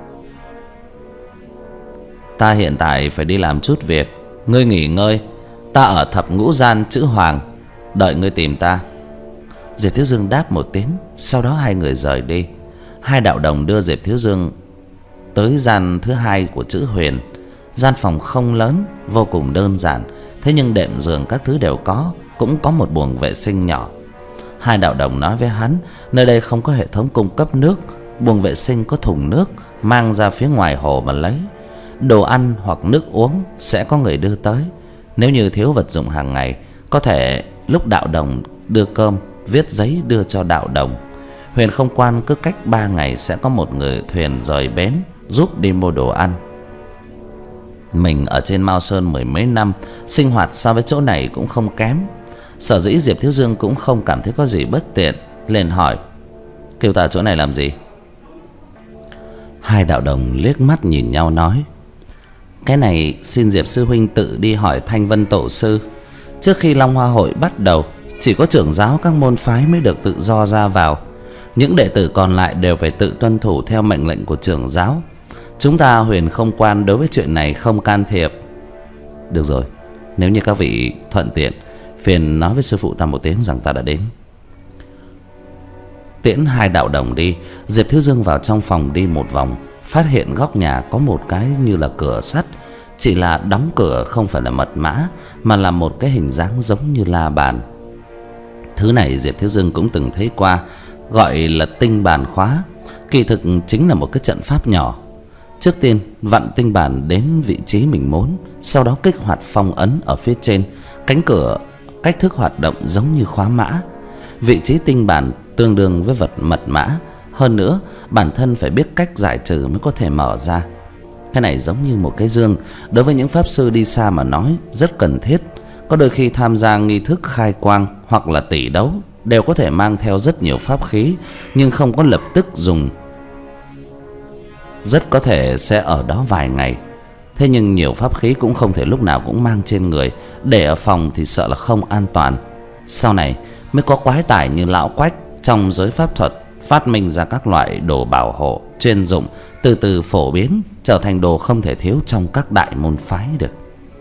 Ta hiện tại phải đi làm chút việc, ngươi nghỉ ngơi. Ta ở thập ngũ gian chữ Hoàng, đợi ngươi tìm ta. Diệp Thiếu Dương đáp một tiếng, sau đó hai người rời đi. Hai đạo đồng đưa Diệp Thiếu Dương tới gian thứ hai của chữ Huyền. Gian phòng không lớn, vô cùng đơn giản, thế nhưng đệm giường các thứ đều có, cũng có một buồng vệ sinh nhỏ. Hai đạo đồng nói với hắn, nơi đây không có hệ thống cung cấp nước, buồng vệ sinh có thùng nước, mang ra phía ngoài hồ mà lấy. Đồ ăn hoặc nước uống sẽ có người đưa tới. Nếu như thiếu vật dụng hàng ngày, có thể lúc đạo đồng đưa cơm, viết giấy đưa cho đạo đồng. Huyền không quan cứ cách ba ngày sẽ có một người thuyền rời bến giúp đi mua đồ ăn. Mình ở trên Mao Sơn mười mấy năm, sinh hoạt so với chỗ này cũng không kém. Sở dĩ Diệp Thiếu Dương cũng không cảm thấy có gì bất tiện, liền hỏi: kêu ta chỗ này làm gì? Hai đạo đồng liếc mắt nhìn nhau nói: cái này xin Diệp sư huynh tự đi hỏi Thanh Vân tổ sư. Trước khi Long Hoa hội bắt đầu, chỉ có trưởng giáo các môn phái mới được tự do ra vào. Những đệ tử còn lại đều phải tự tuân thủ theo mệnh lệnh của trưởng giáo. Chúng ta Huyền không quan đối với chuyện này không can thiệp. Được rồi, nếu như các vị thuận tiện, phiền nói với sư phụ ta một tiếng rằng ta đã đến. Tiễn hai đạo đồng đi, Diệp Thiếu Dương vào trong phòng đi một vòng, phát hiện góc nhà có một cái như là cửa sắt, chỉ là đóng cửa không phải là mật mã, mà là một cái hình dáng giống như la bàn. Thứ này Diệp Thiếu Dương cũng từng thấy qua, gọi là tinh bàn khóa. Kỳ thực chính là một cái trận pháp nhỏ. Trước tiên vặn tinh bàn đến vị trí mình muốn, sau đó kích hoạt phong ấn ở phía trên. Cánh cửa cách thức hoạt động giống như khóa mã. Vị trí tinh bàn tương đương với vật mật mã. Hơn nữa bản thân phải biết cách giải trừ mới có thể mở ra. Cái này giống như một cái dương, đối với những pháp sư đi xa mà nói rất cần thiết. Có đôi khi tham gia nghi thức khai quang hoặc là tỷ đấu đều có thể mang theo rất nhiều pháp khí, nhưng không có lập tức dùng, rất có thể sẽ ở đó vài ngày. Thế nhưng nhiều pháp khí cũng không thể lúc nào cũng mang trên người, để ở phòng thì sợ là không an toàn. Sau này mới có quái tài như lão Quách trong giới pháp thuật phát minh ra các loại đồ bảo hộ chuyên dụng, từ từ phổ biến trở thành đồ không thể thiếu trong các đại môn phái được.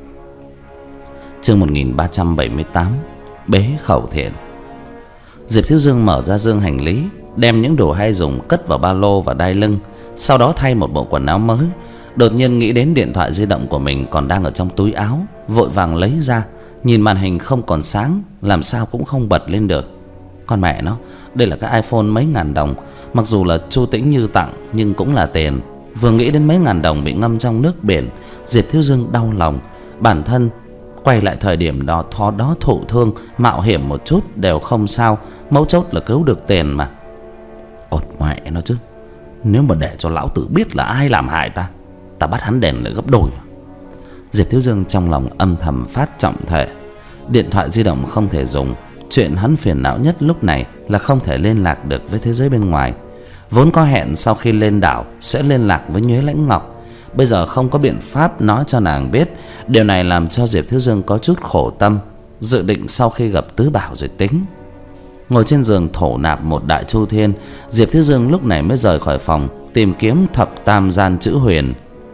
Chương một nghìn ba trăm bảy mươi tám, Bế Khẩu Thiện. Diệp Thiếu Dương mở ra dương hành lý, đem những đồ hay dùng cất vào ba lô và đai lưng, sau đó thay một bộ quần áo mới. Đột nhiên nghĩ đến điện thoại di động của mình còn đang ở trong túi áo, vội vàng lấy ra, nhìn màn hình không còn sáng, làm sao cũng không bật lên được. Con mẹ nó, đây là cái iPhone mấy ngàn đồng, mặc dù là Chu Tĩnh Như tặng nhưng cũng là tiền. Vừa nghĩ đến mấy ngàn đồng bị ngâm trong nước biển, Diệp Thiếu Dương đau lòng. Bản thân quay lại thời điểm đó thó đó thụ thương, mạo hiểm một chút đều không sao, mấu chốt là cứu được tiền mà. Cột mẹ nó chứ, nếu mà để cho lão tử biết là ai làm hại ta, ta bắt hắn đền lại gấp đôi. Diệp Thiếu Dương trong lòng âm thầm phát trọng thể. Điện thoại di động không thể dùng. Chuyện hắn phiền não nhất lúc này là không thể liên lạc được với thế giới bên ngoài. Vốn có hẹn sau khi lên đảo sẽ liên lạc với Nhuế Lãnh Ngọc, bây giờ không có biện pháp nói cho nàng biết. Điều này làm cho Diệp Thiếu Dương có chút khổ tâm, dự định sau khi gặp Tứ Bảo rồi tính. Ngồi trên giường thổ nạp một đại chu thiên, Diệp Thiếu Dương lúc này mới rời khỏi phòng, tìm kiếm thập tam gian chữ Huyền.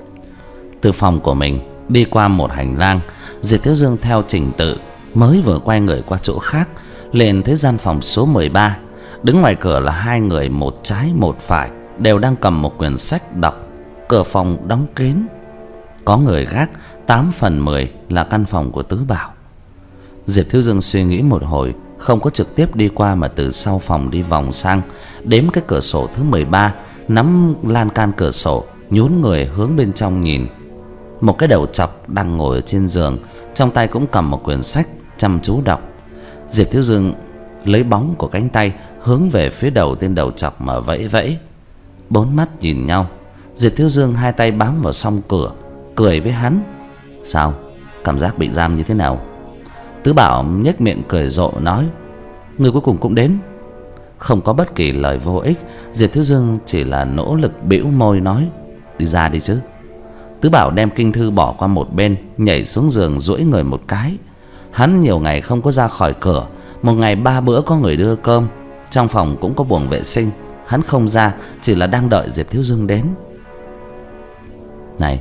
Từ phòng của mình đi qua một hành lang, Diệp Thiếu Dương theo trình tự mới vừa quay người qua chỗ khác, liền thấy gian phòng số mười ba. Đứng ngoài cửa là hai người, một trái một phải, đều đang cầm một quyển sách đọc. Cửa phòng đóng kín, có người gác. Tám phần mười là căn phòng của Tứ Bảo. Diệp Thiếu Dương suy nghĩ một hồi, không có trực tiếp đi qua mà từ sau phòng đi vòng sang, đếm cái cửa sổ thứ mười ba, nắm lan can cửa sổ, nhún người hướng bên trong nhìn. Một cái đầu trọc đang ngồi ở trên giường, trong tay cũng cầm một quyển sách, chăm chú đọc. Diệp Thiếu Dương lấy bóng của cánh tay hướng về phía đầu tên đầu trọc mà vẫy vẫy. Bốn mắt nhìn nhau, Diệp Thiếu Dương hai tay bám vào song cửa, cười với hắn. Sao, cảm giác bị giam như thế nào? Tứ Bảo nhếch miệng cười rộ nói: người cuối cùng cũng đến. Không có bất kỳ lời vô ích, Diệp Thiếu Dương chỉ là nỗ lực bĩu môi nói: đi ra đi chứ. Tứ Bảo đem kinh thư bỏ qua một bên, nhảy xuống giường duỗi người một cái. Hắn nhiều ngày không có ra khỏi cửa, một ngày ba bữa có người đưa cơm, trong phòng cũng có buồng vệ sinh. Hắn không ra, chỉ là đang đợi Diệp Thiếu Dương đến. Này,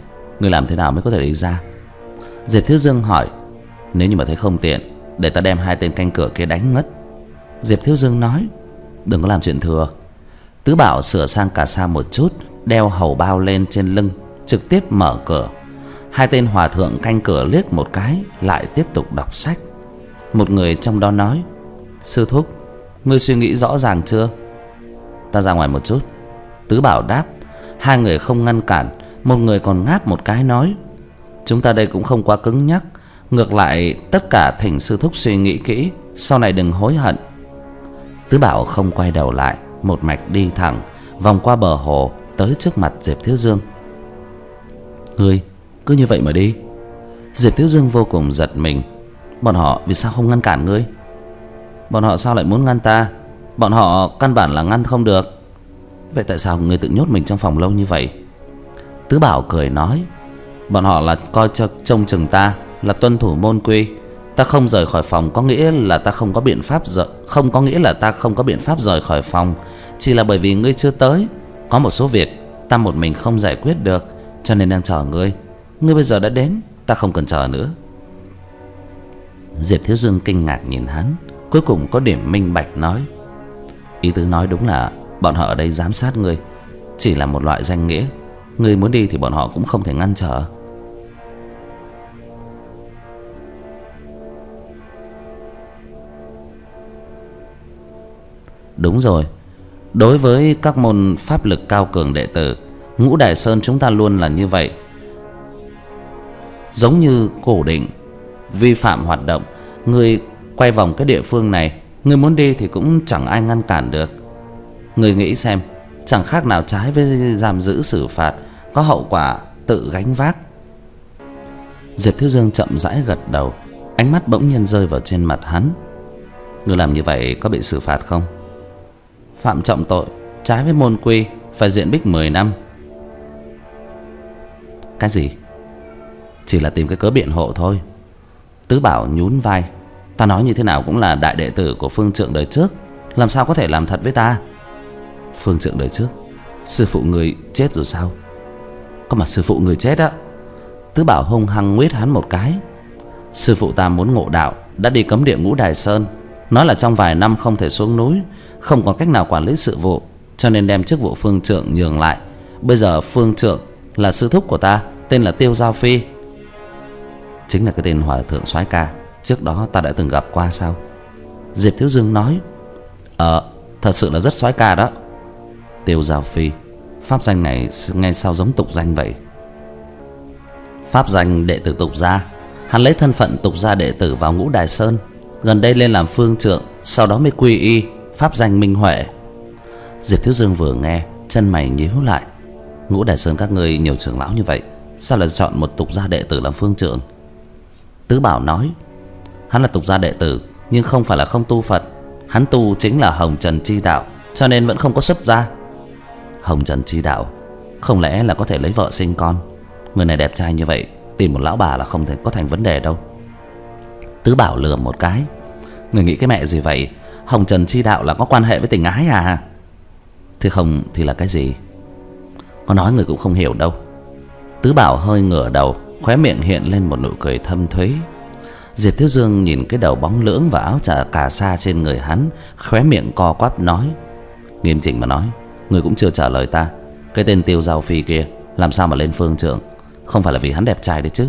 Ngươi làm thế nào mới có thể đi ra? Diệp Thiếu Dương hỏi. Nếu như mà thấy không tiện, để ta đem hai tên canh cửa kia đánh ngất. Diệp Thiếu Dương nói. Đừng có làm chuyện thừa. Tứ Bảo sửa sang cà sa một chút, đeo hầu bao lên trên lưng, trực tiếp mở cửa. Hai tên hòa thượng canh cửa liếc một cái, lại tiếp tục đọc sách. Một người trong đó nói. Sư thúc, ngươi suy nghĩ rõ ràng chưa? Ta ra ngoài một chút. Tứ Bảo đáp. Hai người không ngăn cản. Một người còn ngáp một cái nói. Chúng ta đây cũng không quá cứng nhắc, ngược lại tất cả thỉnh sư thúc suy nghĩ kỹ, sau này đừng hối hận. Tứ Bảo không quay đầu lại, một mạch đi thẳng, vòng qua bờ hồ, tới trước mặt Diệp Thiếu Dương. Ngươi cứ như vậy mà đi. Diệp Thiếu Dương vô cùng giật mình. Bọn họ vì sao không ngăn cản ngươi? Bọn họ sao lại muốn ngăn ta? Bọn họ căn bản là ngăn không được. Vậy tại sao ngươi tự nhốt mình trong phòng lâu như vậy? Tứ Bảo cười nói. Bọn họ là coi cho trông chừng ta, là tuân thủ môn quy. Ta không rời khỏi phòng có nghĩa là ta không có biện pháp rời, không có nghĩa là ta không có biện pháp rời khỏi phòng, chỉ là bởi vì ngươi chưa tới. Có một số việc ta một mình không giải quyết được, cho nên đang chờ ngươi. Ngươi bây giờ đã đến, ta không cần chờ nữa. Diệp Thiếu Dương kinh ngạc nhìn hắn, cuối cùng có điểm minh bạch nói. Ý tứ nói đúng là bọn họ ở đây giám sát ngươi, chỉ là một loại danh nghĩa. Ngươi muốn đi thì bọn họ cũng không thể ngăn trở. Đúng rồi. Đối với các môn pháp lực cao cường đệ tử, Ngũ Đài Sơn chúng ta luôn là như vậy. Giống như cổ định, vi phạm hoạt động. Ngươi quay vòng cái địa phương này, ngươi muốn đi thì cũng chẳng ai ngăn cản được. Ngươi nghĩ xem, chẳng khác nào trái với giam giữ xử phạt, có hậu quả tự gánh vác. Diệp Thiếu Dương chậm rãi gật đầu, ánh mắt bỗng nhiên rơi vào trên mặt hắn. Ngươi làm như vậy có bị xử phạt không? Phạm trọng tội, trái với môn quy, phải diện bích mười năm. Cái gì? Chỉ là tìm cái cớ biện hộ thôi. Tứ Bảo nhún vai. Ta nói như thế nào cũng là đại đệ tử của Phương Trượng đời trước, làm sao có thể làm thật với ta? Phương Trượng đời trước? Sư phụ người chết rồi sao? Có mà sư phụ người chết á? Tứ Bảo hung hăng nguyết hắn một cái. Sư phụ ta muốn ngộ đạo, đã đi cấm địa Ngũ Đài Sơn, nói là trong vài năm không thể xuống núi, không có cách nào quản lý sự vụ, cho nên đem chức vụ Phương Trượng nhường lại. Bây giờ Phương Trượng là sư thúc của ta, tên là Tiêu Giao Phi. Chính là cái tên hòa thượng soái ca trước đó ta đã từng gặp qua sao? Diệp Thiếu Dương nói. Ờ, thật sự là rất soái ca đó. Tiêu Giao Phi, pháp danh này nghe sao giống tục danh vậy? Pháp danh đệ tử tục gia. Hắn lấy thân phận tục gia đệ tử vào Ngũ Đài Sơn, gần đây lên làm phương trượng, sau đó mới quy y, pháp danh Minh Huệ. Diệp Thiếu Dương vừa nghe, chân mày nhíu lại. Ngũ Đài Sơn các ngươi nhiều trưởng lão như vậy, sao lại chọn một tục gia đệ tử làm phương trượng? Tứ Bảo nói. Hắn là tục gia đệ tử, nhưng không phải là không tu Phật. Hắn tu chính là Hồng Trần Chi Đạo, cho nên vẫn không có xuất gia. Hồng Trần Chi Đạo, không lẽ là có thể lấy vợ sinh con? Người này đẹp trai như vậy, tìm một lão bà là không thể có thành vấn đề đâu. Tứ Bảo lừa một cái. Người nghĩ cái mẹ gì vậy? Hồng Trần Chi Đạo là có quan hệ với tình ái à? Thế không thì là cái gì? Có nói người cũng không hiểu đâu. Tứ Bảo hơi ngửa đầu, khóe miệng hiện lên một nụ cười thâm thúy. Diệp Thiếu Dương nhìn cái đầu bóng lưỡng và áo chà cà sa trên người hắn, khóe miệng co quắp nói. Nghiêm chỉnh mà nói, người cũng chưa trả lời ta. Cái tên Tiêu Giao Phi kia làm sao mà lên phương trượng? Không phải là vì hắn đẹp trai đấy chứ?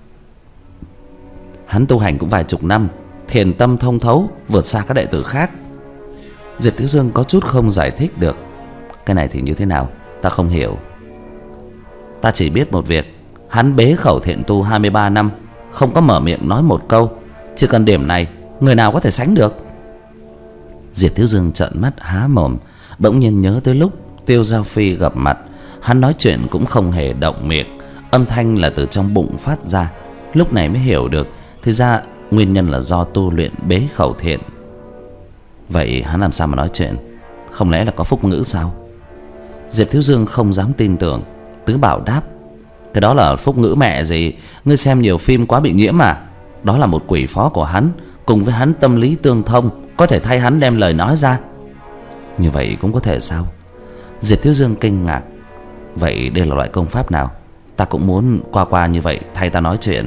Hắn tu hành cũng vài chục năm, thiền tâm thông thấu, vượt xa các đệ tử khác. Diệp Thiếu Dương có chút không giải thích được. Cái này thì như thế nào? Ta không hiểu. Ta chỉ biết một việc, hắn bế khẩu thiện tu hai mươi ba năm, không có mở miệng nói một câu. Chỉ cần điểm này, người nào có thể sánh được? Diệp Thiếu Dương trợn mắt há mồm, bỗng nhiên nhớ tới lúc Tiêu Giao Phi gặp mặt, hắn nói chuyện cũng không hề động miệng, âm thanh là từ trong bụng phát ra. Lúc này mới hiểu được, thì ra nguyên nhân là do tu luyện bế khẩu thiện. Vậy hắn làm sao mà nói chuyện? Không lẽ là có phúc ngữ sao? Diệp Thiếu Dương không dám tin tưởng. Tứ Bảo đáp. Cái đó là phúc ngữ mẹ gì? Ngươi xem nhiều phim quá bị nhiễm à? Đó là một quỷ phó của hắn, cùng với hắn tâm lý tương thông, có thể thay hắn đem lời nói ra. Như vậy cũng có thể sao? Diệp Thiếu Dương kinh ngạc. Vậy đây là loại công pháp nào? Ta cũng muốn qua qua như vậy thay ta nói chuyện.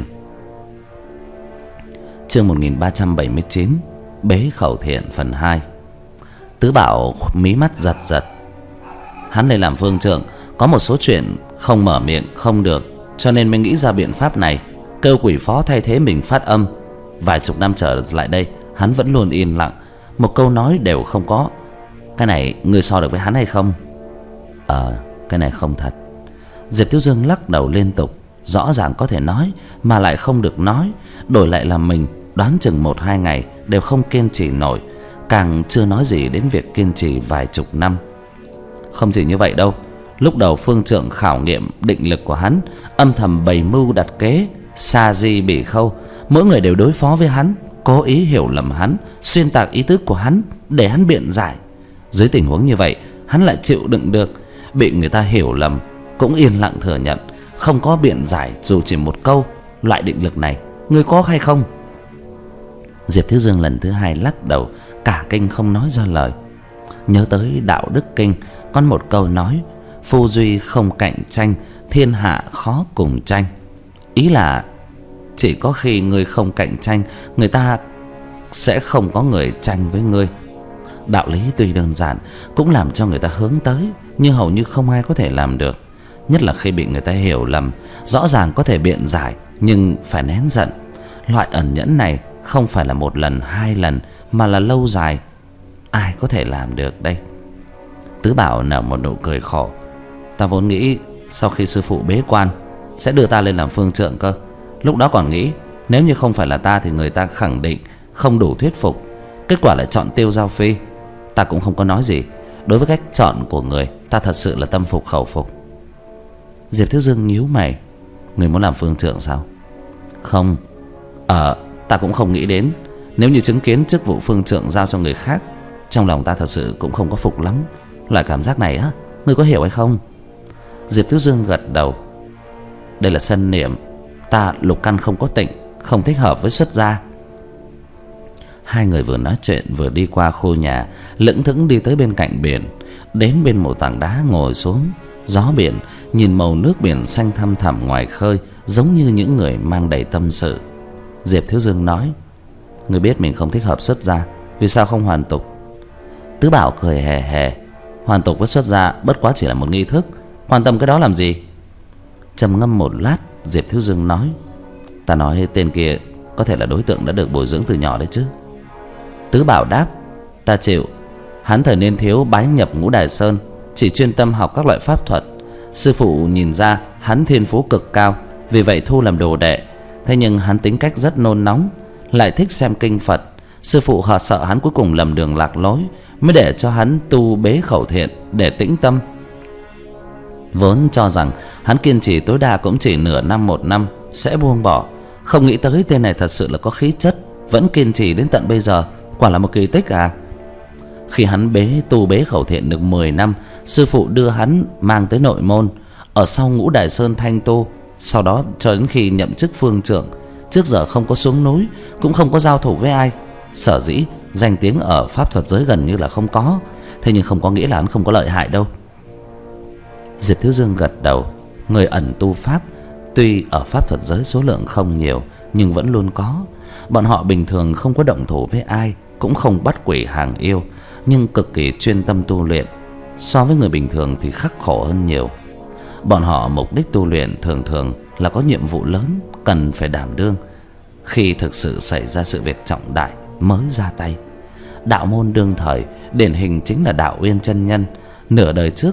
Chương một nghìn ba trăm bảy mươi chín. Bế khẩu thiện phần hai. Tứ Bảo mí mắt giật giật. Hắn lên làm phương trượng, có một số chuyện không mở miệng không được, cho nên mới nghĩ ra biện pháp này, kêu quỷ phó thay thế mình phát âm. Vài chục năm trở lại đây, hắn vẫn luôn yên lặng, một câu nói đều không có. Cái này ngươi so được với hắn hay không? Ờ, cái này không thật. Diệp Thiếu Dương lắc đầu liên tục. Rõ ràng có thể nói mà lại không được nói. Đổi lại là mình, đoán chừng một hai ngày đều không kiên trì nổi, càng chưa nói gì đến việc kiên trì vài chục năm. Không chỉ như vậy đâu. Lúc đầu phương trượng khảo nghiệm định lực của hắn, âm thầm bày mưu đặt kế, sa di bỉ khâu, mỗi người đều đối phó với hắn, cố ý hiểu lầm hắn, xuyên tạc ý tứ của hắn để hắn biện giải. Dưới tình huống như vậy, hắn lại chịu đựng được, bị người ta hiểu lầm cũng yên lặng thừa nhận, không có biện giải dù chỉ một câu. Loại định lực này ngươi có hay không? Diệp Thiếu Dương lần thứ hai lắc đầu, cả kinh không nói ra lời. Nhớ tới đạo đức kinh có một câu nói: phu duy không cạnh tranh, thiên hạ khó cùng tranh. Ý là chỉ có khi ngươi không cạnh tranh, người ta sẽ không có người tranh với ngươi. Đạo lý tuy đơn giản, cũng làm cho người ta hướng tới, nhưng hầu như không ai có thể làm được. Nhất là khi bị người ta hiểu lầm, rõ ràng có thể biện giải nhưng phải nén giận. Loại ẩn nhẫn này không phải là một lần hai lần, mà là lâu dài. Ai có thể làm được đây? Tứ Bảo nở một nụ cười khổ. Ta vốn nghĩ sau khi sư phụ bế quan sẽ đưa ta lên làm phương trượng cơ. Lúc đó còn nghĩ nếu như không phải là ta thì người ta khẳng định không đủ thuyết phục. Kết quả lại chọn Tiêu Giao Phi. Ta cũng không có nói gì. Đối với cách chọn của người, ta thật sự là tâm phục khẩu phục. Diệp Thiếu Dương nhíu mày. Người muốn làm phương trượng sao? Không. Ờ, ta cũng không nghĩ đến. Nếu như chứng kiến chức vụ phương trượng giao cho người khác, trong lòng ta thật sự cũng không có phục lắm. Loại cảm giác này á, ngươi có hiểu hay không? Diệp Thiếu Dương gật đầu. Đây là sân niệm. Ta lục căn không có tịnh, không thích hợp với xuất gia. Hai người vừa nói chuyện vừa đi qua khu nhà, lững thững đi tới bên cạnh biển. Đến bên một tảng đá ngồi xuống. Gió biển, nhìn màu nước biển xanh thăm thẳm ngoài khơi, giống như những người mang đầy tâm sự. Diệp Thiếu Dương nói: ngươi biết mình không thích hợp xuất gia, vì sao không hoàn tục? Tứ Bảo cười hề hề. Hoàn tục với xuất gia bất quá chỉ là một nghi thức, quan tâm cái đó làm gì? Trầm ngâm một lát, Diệp Thiếu Dương nói: ta nói tên kia có thể là đối tượng đã được bồi dưỡng từ nhỏ đấy chứ? Tứ Bảo đáp: ta chịu. Hắn thời niên thiếu bái nhập Ngũ Đài Sơn, chỉ chuyên tâm học các loại pháp thuật. Sư phụ nhìn ra hắn thiên phú cực cao, vì vậy thu làm đồ đệ. Thế nhưng hắn tính cách rất nôn nóng, lại thích xem kinh Phật. Sư phụ họ sợ hắn cuối cùng lầm đường lạc lối, mới để cho hắn tu bế khẩu thiện để tĩnh tâm. Vốn cho rằng hắn kiên trì tối đa cũng chỉ nửa năm một năm sẽ buông bỏ, không nghĩ tới tên này thật sự là có khí chất, vẫn kiên trì đến tận bây giờ, quả là một kỳ tích à. Khi hắn bế tu bế khẩu thiện được mười năm, sư phụ đưa hắn mang tới nội môn, ở sau Ngũ Đài Sơn thanh tu. Sau đó cho đến khi nhậm chức phương trượng, trước giờ không có xuống núi, cũng không có giao thủ với ai. Sở dĩ danh tiếng ở pháp thuật giới gần như là không có. Thế nhưng không có nghĩa là hắn không có lợi hại đâu. Diệp Thiếu Dương gật đầu. Người ẩn tu pháp tuy ở pháp thuật giới số lượng không nhiều, nhưng vẫn luôn có. Bọn họ bình thường không có động thủ với ai, cũng không bắt quỷ hàng yêu, nhưng cực kỳ chuyên tâm tu luyện. So với người bình thường thì khắc khổ hơn nhiều. Bọn họ mục đích tu luyện thường thường là có nhiệm vụ lớn cần phải đảm đương. Khi thực sự xảy ra sự việc trọng đại mới ra tay. Đạo môn đương thời điển hình chính là Đạo Uyên chân nhân. Nửa đời trước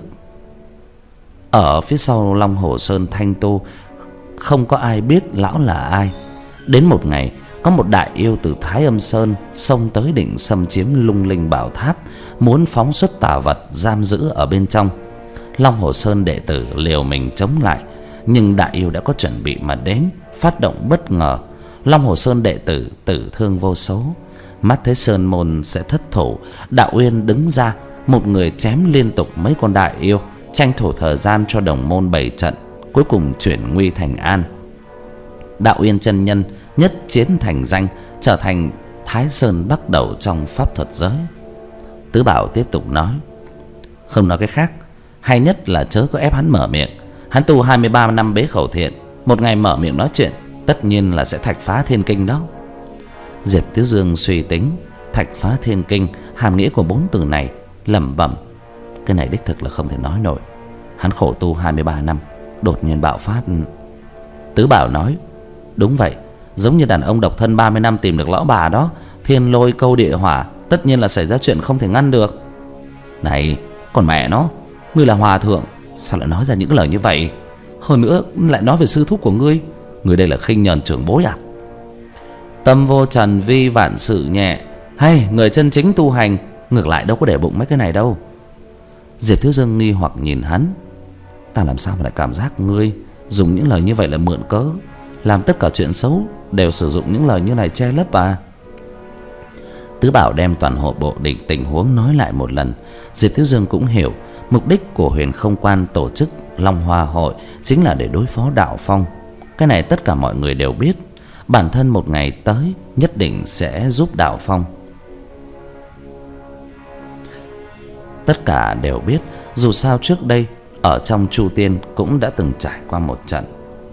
ở phía sau Long Hồ Sơn thanh tu, không có ai biết lão là ai. Đến một ngày, có một đại yêu từ Thái Âm Sơn xông tới định xâm chiếm Lung Linh Bảo Tháp, muốn phóng xuất tà vật giam giữ ở bên trong. Long Hồ Sơn đệ tử liều mình chống lại, nhưng đại yêu đã có chuẩn bị mà đến, phát động bất ngờ. Long Hồ Sơn đệ tử tử thương vô số. Mắt thấy sơn môn sẽ thất thủ, Đạo Uyên đứng ra, một người chém liên tục mấy con đại yêu, tranh thủ thời gian cho đồng môn bày trận, cuối cùng chuyển nguy thành an. Đạo Uyên chân nhân nhất chiến thành danh, trở thành Thái Sơn bắt đầu trong pháp thuật giới. Tứ Bảo tiếp tục nói: không nói cái khác, hay nhất là chớ có ép hắn mở miệng. Hắn tu hai mươi ba năm bế khẩu thiện, một ngày mở miệng nói chuyện tất nhiên là sẽ thạch phá thiên kinh đó. Diệp Thiếu Dương suy tính thạch phá thiên kinh, hàm nghĩa của bốn từ này, lẩm bẩm: cái này đích thực là không thể nói nổi. Hắn khổ tu hai mươi ba năm, đột nhiên bạo phát. Tứ Bảo nói: đúng vậy, giống như đàn ông độc thân ba mươi năm tìm được lão bà đó, thiên lôi câu địa hỏa, tất nhiên là xảy ra chuyện không thể ngăn được. Này, còn mẹ nó, ngươi là hòa thượng, sao lại nói ra những lời như vậy? Hơn nữa lại nói về sư thúc của ngươi, ngươi đây là khinh nhờn trưởng bối à? Tâm vô trần vi vạn sự nhẹ, hay người chân chính tu hành ngược lại đâu có để bụng mấy cái này đâu. Diệp Thiếu Dương nghi hoặc nhìn hắn: ta làm sao mà lại cảm giác ngươi dùng những lời như vậy là mượn cớ, làm tất cả chuyện xấu đều sử dụng những lời như này che lấp à? Tứ Bảo đem toàn hộ bộ định tình huống nói lại một lần. Diệp Thiếu Dương cũng hiểu mục đích của Huyền Không Quan tổ chức Long Hoa Hội chính là để đối phó Đạo Phong. Cái này tất cả mọi người đều biết. Bản thân một ngày tới nhất định sẽ giúp Đạo Phong. Tất cả đều biết, dù sao trước đây ở trong Chu Tiên cũng đã từng trải qua một trận.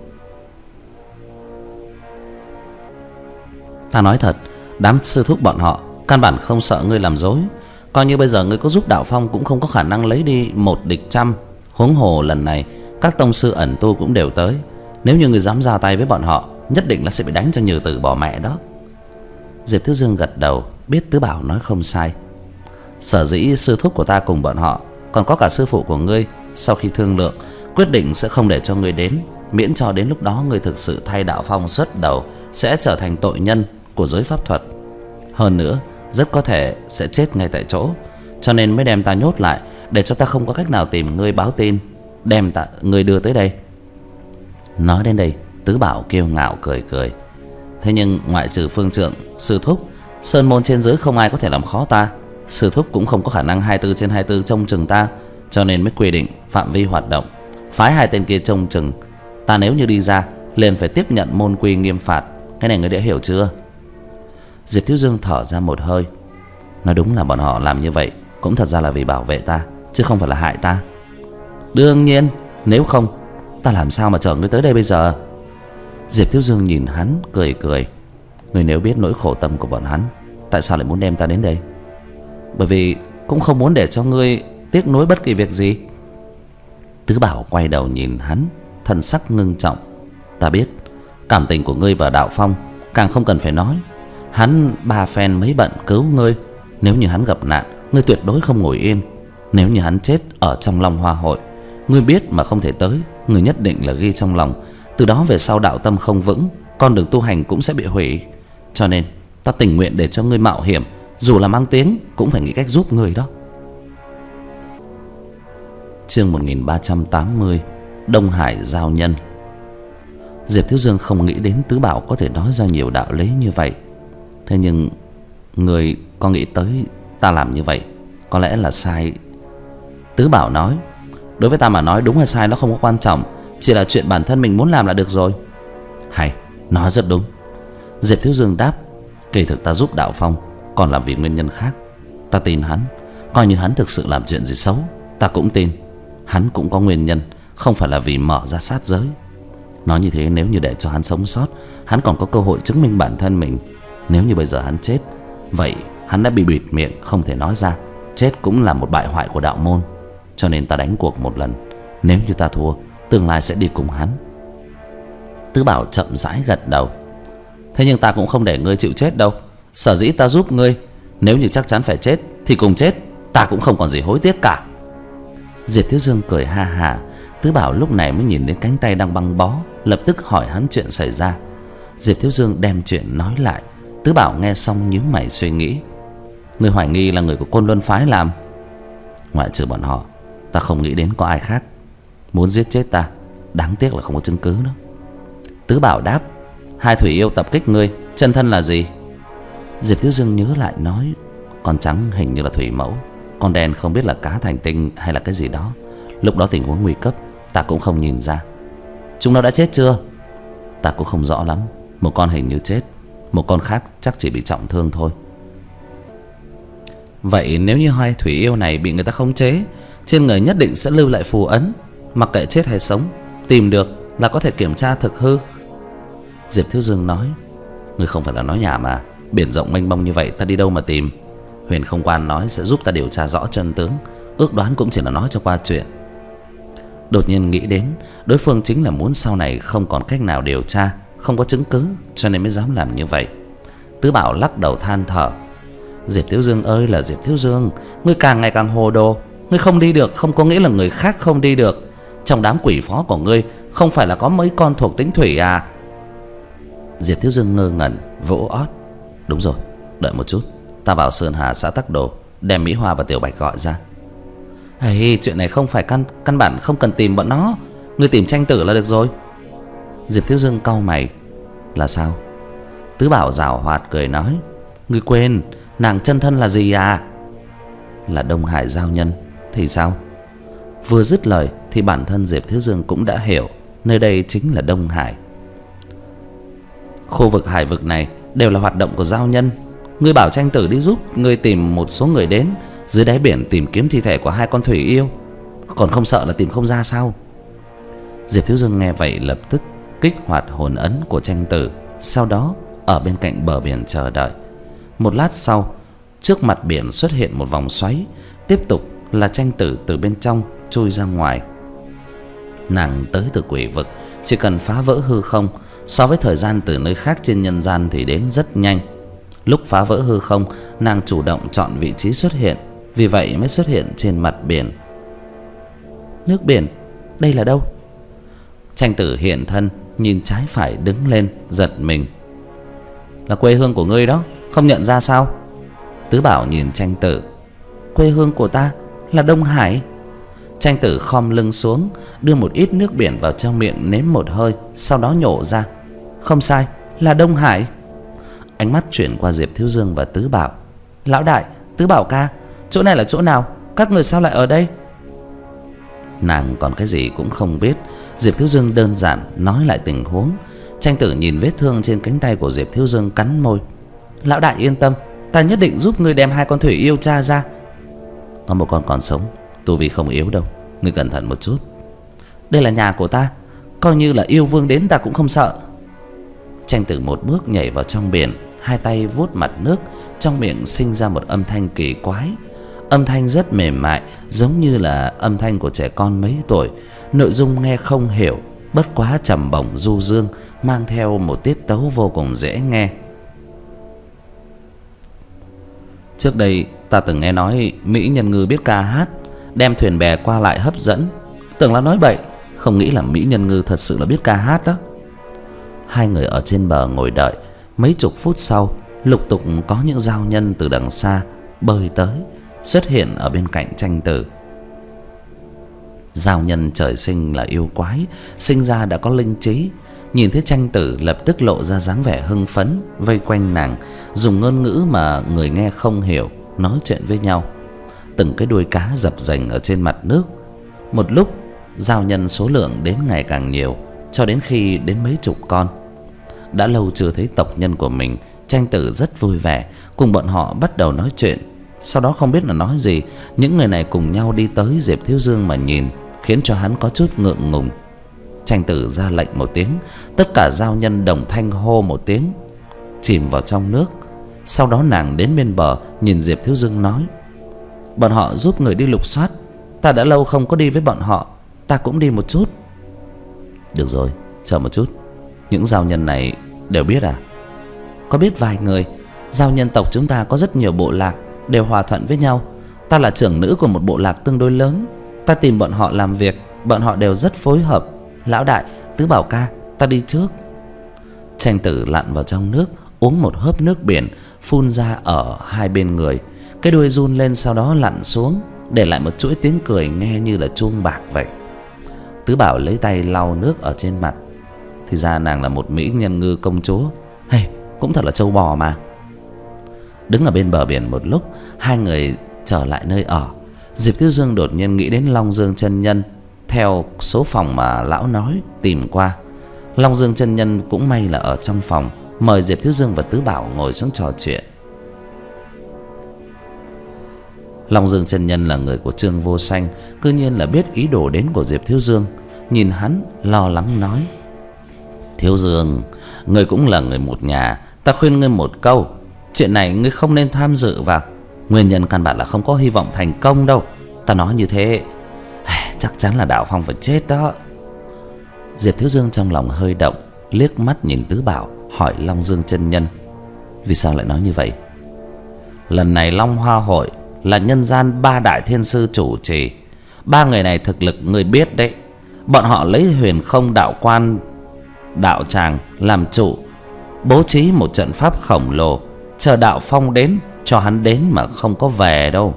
Ta nói thật, đám sư thúc bọn họ căn bản không sợ ngươi làm dối. Coi như bây giờ ngươi có giúp Đạo Phong cũng không có khả năng lấy đi một địch trăm. Huống hồ lần này các tông sư ẩn tu cũng đều tới. Nếu như ngươi dám ra tay với bọn họ, nhất định là sẽ bị đánh cho nhừ tử bỏ mẹ đó. Diệp Thiếu Dương gật đầu, biết Tứ Bảo nói không sai. Sở dĩ sư thúc của ta cùng bọn họ, còn có cả sư phụ của ngươi, sau khi thương lượng quyết định sẽ không để cho ngươi đến, miễn cho đến lúc đó ngươi thực sự thay Đạo Phong xuất đầu, sẽ trở thành tội nhân của giới pháp thuật. Hơn nữa rất có thể sẽ chết ngay tại chỗ, cho nên mới đem ta nhốt lại, để cho ta không có cách nào tìm ngươi báo tin, đem ta ngươi đưa tới đây. Nói đến đây Tứ Bảo kiêu ngạo cười cười: thế nhưng ngoại trừ phương trượng, sư thúc, sơn môn trên dưới không ai có thể làm khó ta. Sư thúc cũng không có khả năng hai mươi bốn trên hai mươi bốn trông chừng ta, cho nên mới quy định phạm vi hoạt động, phái hai tên kia trông chừng ta. Nếu như đi ra liền phải tiếp nhận môn quy nghiêm phạt. Cái này ngươi đã hiểu chưa? Diệp Thiếu Dương thở ra một hơi, nói đúng là bọn họ làm như vậy cũng thật ra là vì bảo vệ ta, chứ không phải là hại ta. Đương nhiên, nếu không ta làm sao mà chở ngươi tới đây bây giờ? Diệp Thiếu Dương nhìn hắn cười cười: ngươi nếu biết nỗi khổ tâm của bọn hắn, tại sao lại muốn đem ta đến đây? Bởi vì cũng không muốn để cho ngươi tiếc nuối bất kỳ việc gì. Tứ Bảo quay đầu nhìn hắn, thần sắc ngưng trọng: ta biết cảm tình của ngươi và Đạo Phong, càng không cần phải nói. Hắn ba phen mấy bận cứu ngươi, nếu như hắn gặp nạn, ngươi tuyệt đối không ngồi yên. Nếu như hắn chết ở trong Long Hoa Hội, ngươi biết mà không thể tới, ngươi nhất định là ghi trong lòng. Từ đó về sau đạo tâm không vững, con đường tu hành cũng sẽ bị hủy. Cho nên ta tình nguyện để cho ngươi mạo hiểm, dù là mang tiếng cũng phải nghĩ cách giúp ngươi đó. Chương một nghìn ba trăm tám mươi, Đông Hải Giao Nhân. Diệp Thiếu Dương không nghĩ đến Tứ Bảo có thể nói ra nhiều đạo lý như vậy. Thế nhưng người có nghĩ tới ta làm như vậy có lẽ là sai. Tứ Bảo nói: đối với ta mà nói, đúng hay sai nó không có quan trọng, chỉ là chuyện bản thân mình muốn làm là được rồi. Hay, nói rất đúng. Diệp Thiếu Dương đáp: kỳ thực ta giúp Đạo Phong còn là vì nguyên nhân khác. Ta tin hắn, coi như hắn thực sự làm chuyện gì xấu, ta cũng tin hắn cũng có nguyên nhân, không phải là vì mở ra sát giới. Nói như thế, nếu như để cho hắn sống sót, hắn còn có cơ hội chứng minh bản thân mình. Nếu như bây giờ hắn chết, vậy hắn đã bị bịt miệng không thể nói ra, chết cũng là một bại hoại của đạo môn. Cho nên ta đánh cuộc một lần, nếu như ta thua, tương lai sẽ đi cùng hắn. Tứ Bảo chậm rãi gật đầu: thế nhưng ta cũng không để ngươi chịu chết đâu. Sở dĩ ta giúp ngươi, nếu như chắc chắn phải chết thì cùng chết, ta cũng không còn gì hối tiếc cả. Diệp Thiếu Dương cười ha hả. Tứ Bảo lúc này mới nhìn đến cánh tay đang băng bó, lập tức hỏi hắn chuyện xảy ra. Diệp Thiếu Dương đem chuyện nói lại. Tứ Bảo nghe xong nhíu mày suy nghĩ: ngươi hoài nghi là người của Côn Luân phái làm? Ngoại trừ bọn họ, ta không nghĩ đến có ai khác muốn giết chết ta. Đáng tiếc là không có chứng cứ đó. Tứ Bảo đáp: hai thủy yêu tập kích ngươi, chân thân là gì? Diệp Thiếu Dương nhớ lại nói: con trắng hình như là thủy mẫu, con đen không biết là cá thành tinh hay là cái gì đó. Lúc đó tình huống nguy cấp, ta cũng không nhìn ra. Chúng nó đã chết chưa? Ta cũng không rõ lắm. Một con hình như chết, một con khác chắc chỉ bị trọng thương thôi. Vậy nếu như hai thủy yêu này bị người ta khống chế, trên người nhất định sẽ lưu lại phù ấn, mặc kệ chết hay sống tìm được là có thể kiểm tra thực hư. Diệp Thiếu Dương nói: Ngươi không phải là nói nhảm mà. Biển rộng mênh mông như vậy ta đi đâu mà tìm. Huyền Không Quan nói sẽ giúp ta điều tra rõ chân tướng, ước đoán cũng chỉ là nói cho qua chuyện. Đột nhiên nghĩ đến đối phương chính là muốn sau này không còn cách nào điều tra, không có chứng cứ, cho nên mới dám làm như vậy. Tứ Bảo lắc đầu than thở: Diệp Thiếu Dương ơi là Diệp Thiếu Dương, ngươi càng ngày càng hồ đồ. Ngươi không đi được không có nghĩa là người khác không đi được. Trong đám quỷ phó của ngươi không phải là có mấy con thuộc tính thủy à? Diệp Thiếu Dương ngơ ngẩn vỗ ót: Đúng rồi, đợi một chút, ta bảo Sơn Hà xã Tắc Đồ đem Mỹ Hoa và Tiểu Bạch gọi ra. Hey, chuyện này không phải căn căn bản không cần tìm bọn nó, ngươi tìm Tranh Tử là được rồi. Diệp Thiếu Dương cau mày: Là sao? Tứ Bảo giảo hoạt cười nói: Ngươi quên nàng chân thân là gì à? Là Đông Hải giao nhân. Thì sao? Vừa dứt lời thì bản thân Diệp Thiếu Dương cũng đã hiểu nơi đây chính là Đông Hải. Khu vực hải vực này đều là hoạt động của giao nhân. Ngươi bảo Tranh Tử đi giúp ngươi tìm một số người đến dưới đáy biển tìm kiếm thi thể của hai con thủy yêu, còn không sợ là tìm không ra sao? Diệp Thiếu Dương nghe vậy lập tức kích hoạt hồn ấn của Tranh Tử, sau đó ở bên cạnh bờ biển chờ đợi. Một lát sau, trước mặt biển xuất hiện một vòng xoáy, tiếp tục là Tranh Tử từ bên trong trôi ra ngoài. Nàng tới từ quỷ vực, chỉ cần phá vỡ hư không, so với thời gian từ nơi khác trên nhân gian thì đến rất nhanh. Lúc phá vỡ hư không, nàng chủ động chọn vị trí xuất hiện, vì vậy mới xuất hiện trên mặt biển. Nước biển, đây là đâu? Tranh Tử hiện thân, nhìn trái phải đứng lên, giật mình. Là quê hương của ngươi đó, không nhận ra sao? Tứ Bảo nhìn Tranh Tử: Quê hương của ta là Đông Hải. Tranh Tử khom lưng xuống, đưa một ít nước biển vào trong miệng nếm một hơi, sau đó nhổ ra: Không sai, là Đông Hải. Ánh mắt chuyển qua Diệp Thiếu Dương và Tứ Bảo: Lão đại, Tứ Bảo ca, chỗ này là chỗ nào? Các người sao lại ở đây? Nàng còn cái gì cũng không biết. Diệp Thiếu Dương đơn giản nói lại tình huống. Tranh Tử nhìn vết thương trên cánh tay của Diệp Thiếu Dương cắn môi: Lão đại yên tâm, ta nhất định giúp ngươi đem hai con thủy yêu tra ra. Có một con còn sống, tu vi không yếu đâu, ngươi cẩn thận một chút. Đây là nhà của ta, coi như là yêu vương đến ta cũng không sợ. Tranh Tử một bước nhảy vào trong biển, hai tay vuốt mặt nước, trong miệng sinh ra một âm thanh kỳ quái. Âm thanh rất mềm mại, giống như là âm thanh của trẻ con mấy tuổi. Nội dung nghe không hiểu, bất quá trầm bổng du dương, mang theo một tiết tấu vô cùng dễ nghe. Trước đây ta từng nghe nói mỹ nhân ngư biết ca hát, đem thuyền bè qua lại hấp dẫn, tưởng là nói bậy, không nghĩ là mỹ nhân ngư thật sự là biết ca hát đó. Hai người ở trên bờ ngồi đợi. Mấy chục phút sau, lục tục có những giao nhân từ đằng xa bơi tới, xuất hiện ở bên cạnh Tranh Tử. Giao nhân trời sinh là yêu quái, sinh ra đã có linh trí. Nhìn thấy Tranh Tử lập tức lộ ra dáng vẻ hưng phấn, vây quanh nàng, dùng ngôn ngữ mà người nghe không hiểu, nói chuyện với nhau. Từng cái đuôi cá dập dềnh ở trên mặt nước. Một lúc, giao nhân số lượng đến ngày càng nhiều, cho đến khi đến mấy chục con. Đã lâu chưa thấy tộc nhân của mình, Tranh Tử rất vui vẻ, cùng bọn họ bắt đầu nói chuyện. Sau đó không biết là nói gì, những người này cùng nhau đi tới Diệp Thiếu Dương mà nhìn, khiến cho hắn có chút ngượng ngùng. Tranh Tử ra lệnh một tiếng, tất cả giao nhân đồng thanh hô một tiếng, chìm vào trong nước. Sau đó nàng đến bên bờ, nhìn Diệp Thiếu Dương nói: Bọn họ giúp người đi lục soát, ta đã lâu không có đi với bọn họ, ta cũng đi một chút. Được rồi, chờ một chút. Những giao nhân này đều biết à? Có biết vài người. Giao nhân tộc chúng ta có rất nhiều bộ lạc, đều hòa thuận với nhau. Ta là trưởng nữ của một bộ lạc tương đối lớn, ta tìm bọn họ làm việc, bọn họ đều rất phối hợp. Lão đại, Tứ Bảo ca, ta đi trước. Tranh Tử lặn vào trong nước, uống một hớp nước biển, phun ra ở hai bên người. Cái đuôi run lên, sau đó lặn xuống, để lại một chuỗi tiếng cười nghe như là chuông bạc vậy. Tứ Bảo lấy tay lau nước ở trên mặt. Thì ra nàng là một mỹ nhân ngư công chúa. Hey, cũng thật là trâu bò mà. Đứng ở bên bờ biển một lúc, hai người trở lại nơi ở. Diệp Thiếu Dương đột nhiên nghĩ đến Long Dương chân nhân, theo số phòng mà lão nói tìm qua. Long Dương chân nhân cũng may là ở trong phòng, mời Diệp Thiếu Dương và Tứ Bảo ngồi xuống trò chuyện. Long Dương chân nhân là người của Trương Vô Sanh, cư nhiên là biết ý đồ đến của Diệp Thiếu Dương. nhìn hắn lo lắng nói: Thiếu Dương, ngươi cũng là người một nhà, ta khuyên ngươi một câu, chuyện này ngươi không nên tham dự vào. Nguyên nhân căn bản là không có hy vọng thành công đâu. Ta nói như thế, chắc chắn là Đạo Phong phải chết đó. Diệp Thiếu Dương trong lòng hơi động, liếc mắt nhìn Tứ Bảo, hỏi Long Dương chân nhân: Vì sao lại nói như vậy? Lần này Long Hoa hội là nhân gian ba đại thiên sư chủ trì. Ba người này thực lực người biết đấy. Bọn họ lấy Huyền Không đạo quan đạo tràng làm trụ, bố trí một trận pháp khổng lồ, chờ Đạo Phong đến, cho hắn đến mà không có về đâu.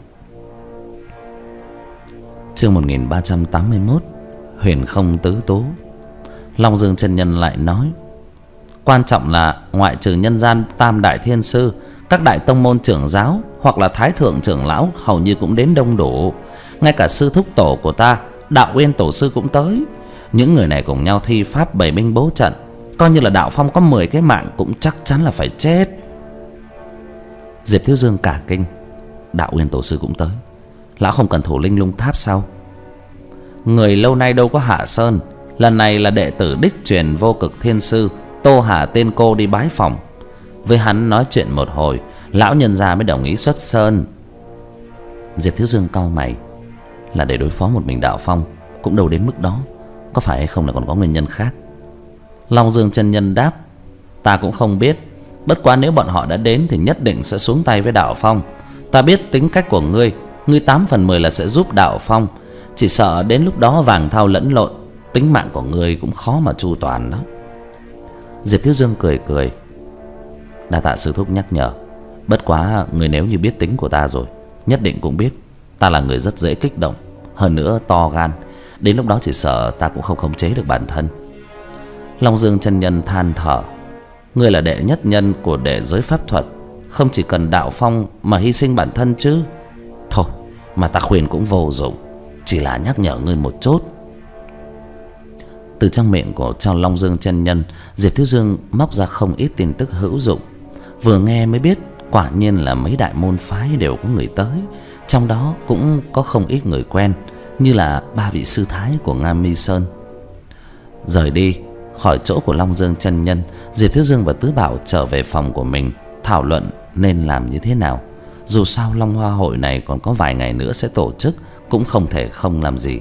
Chương một nghìn ba trăm tám mươi mốt. Huyền Không tứ tố. Long Dương chân nhân lại nói: Quan trọng là ngoại trừ nhân gian tam đại thiên sư, các đại tông môn trưởng giáo hoặc là thái thượng trưởng lão hầu như cũng đến đông đủ. Ngay cả sư thúc tổ của ta, Đạo Uyên tổ sư cũng tới. Những người này cùng nhau thi pháp bày binh bố trận, coi như là Đạo Phong có mười cái mạng cũng chắc chắn là phải chết. Diệp Thiếu Dương cả kinh: Đạo Uyên tổ sư cũng tới? Lão không cần thủ Linh Lung tháp sao? Người lâu nay đâu có hạ sơn. Lần này là đệ tử đích truyền Vô Cực Thiên sư Tô Hà Tiên Cô đi bái phòng. Với hắn nói chuyện một hồi, lão nhân gia mới đồng ý xuất sơn. Diệp Thiếu Dương cau mày: Là để đối phó một mình Đạo Phong cũng đâu đến mức đó, có phải hay không là còn có nguyên nhân khác? Long Dương chân nhân đáp: Ta cũng không biết, bất quá nếu bọn họ đã đến thì nhất định sẽ xuống tay với Đạo Phong. Ta biết tính cách của ngươi, ngươi tám phần mười là sẽ giúp Đạo Phong. Chỉ sợ đến lúc đó vàng thau lẫn lộn, tính mạng của ngươi cũng khó mà chu toàn đó. Diệp Thiếu Dương cười cười: Đa tạ sư thúc nhắc nhở. Bất quá người nếu như biết tính của ta rồi, nhất định cũng biết ta là người rất dễ kích động, hơn nữa to gan. Đến lúc đó chỉ sợ ta cũng không khống chế được bản thân. Long Dương chân nhân than thở: Ngươi là đệ nhất nhân của đệ giới pháp thuật, không chỉ cần Đạo Phong mà hy sinh bản thân chứ. Thôi mà ta khuyên cũng vô dụng, chỉ là nhắc nhở ngươi một chút. Từ trong miệng của trong Long Dương chân nhân, Diệp Thiếu Dương móc ra không ít tin tức hữu dụng. Vừa nghe mới biết quả nhiên là mấy đại môn phái đều có người tới, trong đó cũng có không ít người quen, như là ba vị sư thái của Nga Mi Sơn. Rời đi khỏi chỗ của Long Dương chân nhân, Diệp Thiếu Dương và Tứ Bảo trở về phòng của mình, thảo luận nên làm như thế nào. Dù sao Long Hoa hội này còn có vài ngày nữa sẽ tổ chức, cũng không thể không làm gì.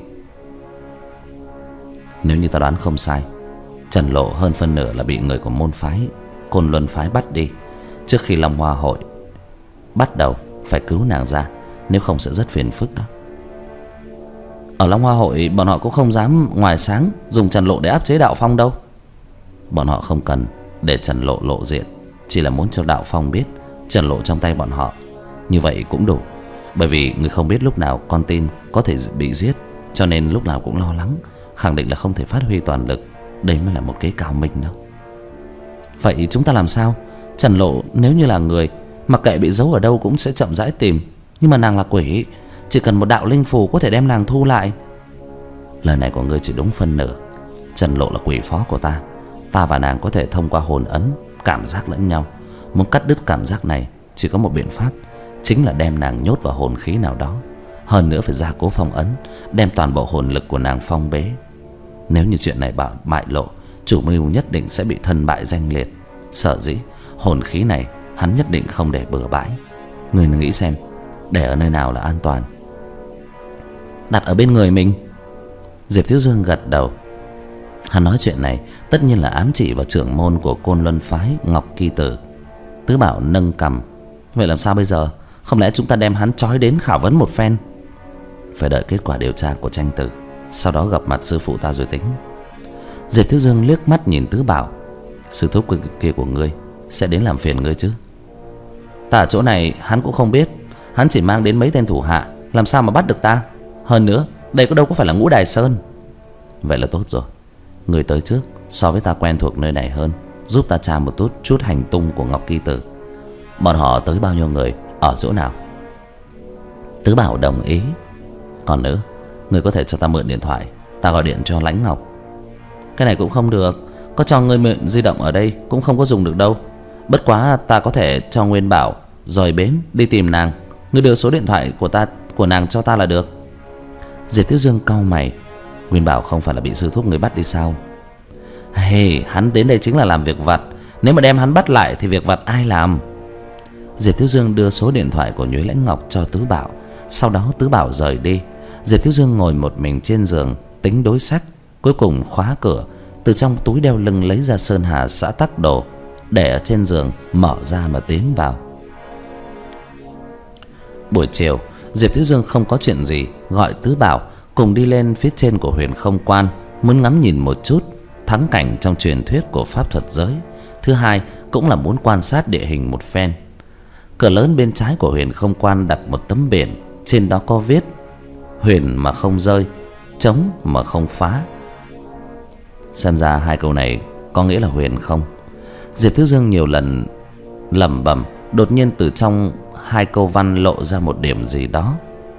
Nếu như ta đoán không sai, Trần Lộ hơn phân nửa là bị người của môn phái Côn Luân phái bắt đi. Trước khi Long Hoa hội bắt đầu phải cứu nàng ra, nếu không sẽ rất phiền phức đó. Ở Long Hoa hội bọn họ cũng không dám ngoài sáng dùng Trần Lộ để áp chế Đạo Phong đâu. Bọn họ không cần để Trần Lộ lộ diện, chỉ là muốn cho Đạo Phong biết Trần Lộ trong tay bọn họ. Như vậy cũng đủ, bởi vì người không biết lúc nào con tin có thể bị giết, cho nên lúc nào cũng lo lắng, khẳng định là không thể phát huy toàn lực. Đây mới là một cái cao minh đâu. Vậy chúng ta làm sao? Trần Lộ nếu như là người, mặc kệ bị giấu ở đâu cũng sẽ chậm rãi tìm. Nhưng mà nàng là quỷ, chỉ cần một đạo linh phù có thể đem nàng thu lại. Lời này của ngươi chỉ đúng phân nửa. Trần Lộ là quỷ phó của ta, ta và nàng có thể thông qua hồn ấn cảm giác lẫn nhau. Muốn cắt đứt cảm giác này chỉ có một biện pháp, chính là đem nàng nhốt vào hồn khí nào đó. Hơn nữa phải gia cố phong ấn, đem toàn bộ hồn lực của nàng phong bế. Nếu như chuyện này bảo bại lộ, chủ mưu nhất định sẽ bị thân bại danh liệt. Sở dĩ hồn khí này hắn nhất định không để bừa bãi. Người nghĩ xem, để ở nơi nào là an toàn? Đặt ở bên người mình. Diệp Thiếu Dương gật đầu. Hắn nói chuyện này tất nhiên là ám chỉ vào trưởng môn của Côn Luân phái Ngọc Kỳ Tử. Tứ Bảo nâng cằm: Vậy làm sao bây giờ? Không lẽ chúng ta đem hắn trói đến khảo vấn một phen? Phải đợi kết quả điều tra của tranh tử, sau đó gặp mặt sư phụ ta rồi tính. Diệp Thiếu Dương liếc mắt nhìn Tứ Bảo: Sư thúc kia của ngươi sẽ đến làm phiền ngươi chứ? Ta ở chỗ này hắn cũng không biết, hắn chỉ mang đến mấy tên thủ hạ, làm sao mà bắt được ta? Hơn nữa đây có đâu có phải là Ngũ Đài Sơn. Vậy là tốt rồi, ngươi tới trước, so với ta quen thuộc nơi này hơn, giúp ta tra một chút chút hành tung của Ngọc Kỳ Tử. Bọn họ tới bao nhiêu người, ở chỗ nào? Tứ Bảo đồng ý. Còn nữa, ngươi có thể cho ta mượn điện thoại, ta gọi điện cho Lãnh Ngọc. Cái này cũng không được, có cho ngươi mượn di động ở đây cũng không có dùng được đâu. Bất quá ta có thể cho Nguyên Bảo rời bến đi tìm nàng. Ngươi đưa số điện thoại của ta của nàng cho ta là được. Diệp Thiếu Dương cau mày: Huynh bảo không phải là bị sư thúc người bắt đi sao? Hey, hắn đến đây chính là làm việc vặt. Nếu mà đem hắn bắt lại thì việc vặt ai làm? Diệp Thiếu Dương đưa số điện thoại của Nhuế Lãnh Ngọc cho Tứ Bảo. Sau đó Tứ Bảo rời đi. Diệp Thiếu Dương ngồi một mình trên giường tính đối sách. Cuối cùng khóa cửa, từ trong túi đeo lưng lấy ra sơn hà xã tắc đồ, để ở trên giường, mở ra mà tiến vào. Buổi chiều, Diệp Thiếu Dương không có chuyện gì, gọi Tứ Bảo cùng đi lên phía trên của Huyền Không Quan, muốn ngắm nhìn một chút thắng cảnh trong truyền thuyết của pháp thuật giới. Thứ hai cũng là muốn quan sát địa hình một phen. Cửa lớn bên trái của Huyền Không Quan đặt một tấm biển, trên đó có viết: huyền mà không rơi, trống mà không phá. Xem ra hai câu này có nghĩa là huyền không. Diệp Thiếu Dương nhiều lần lẩm bẩm, đột nhiên từ trong hai câu văn lộ ra một điểm gì đó.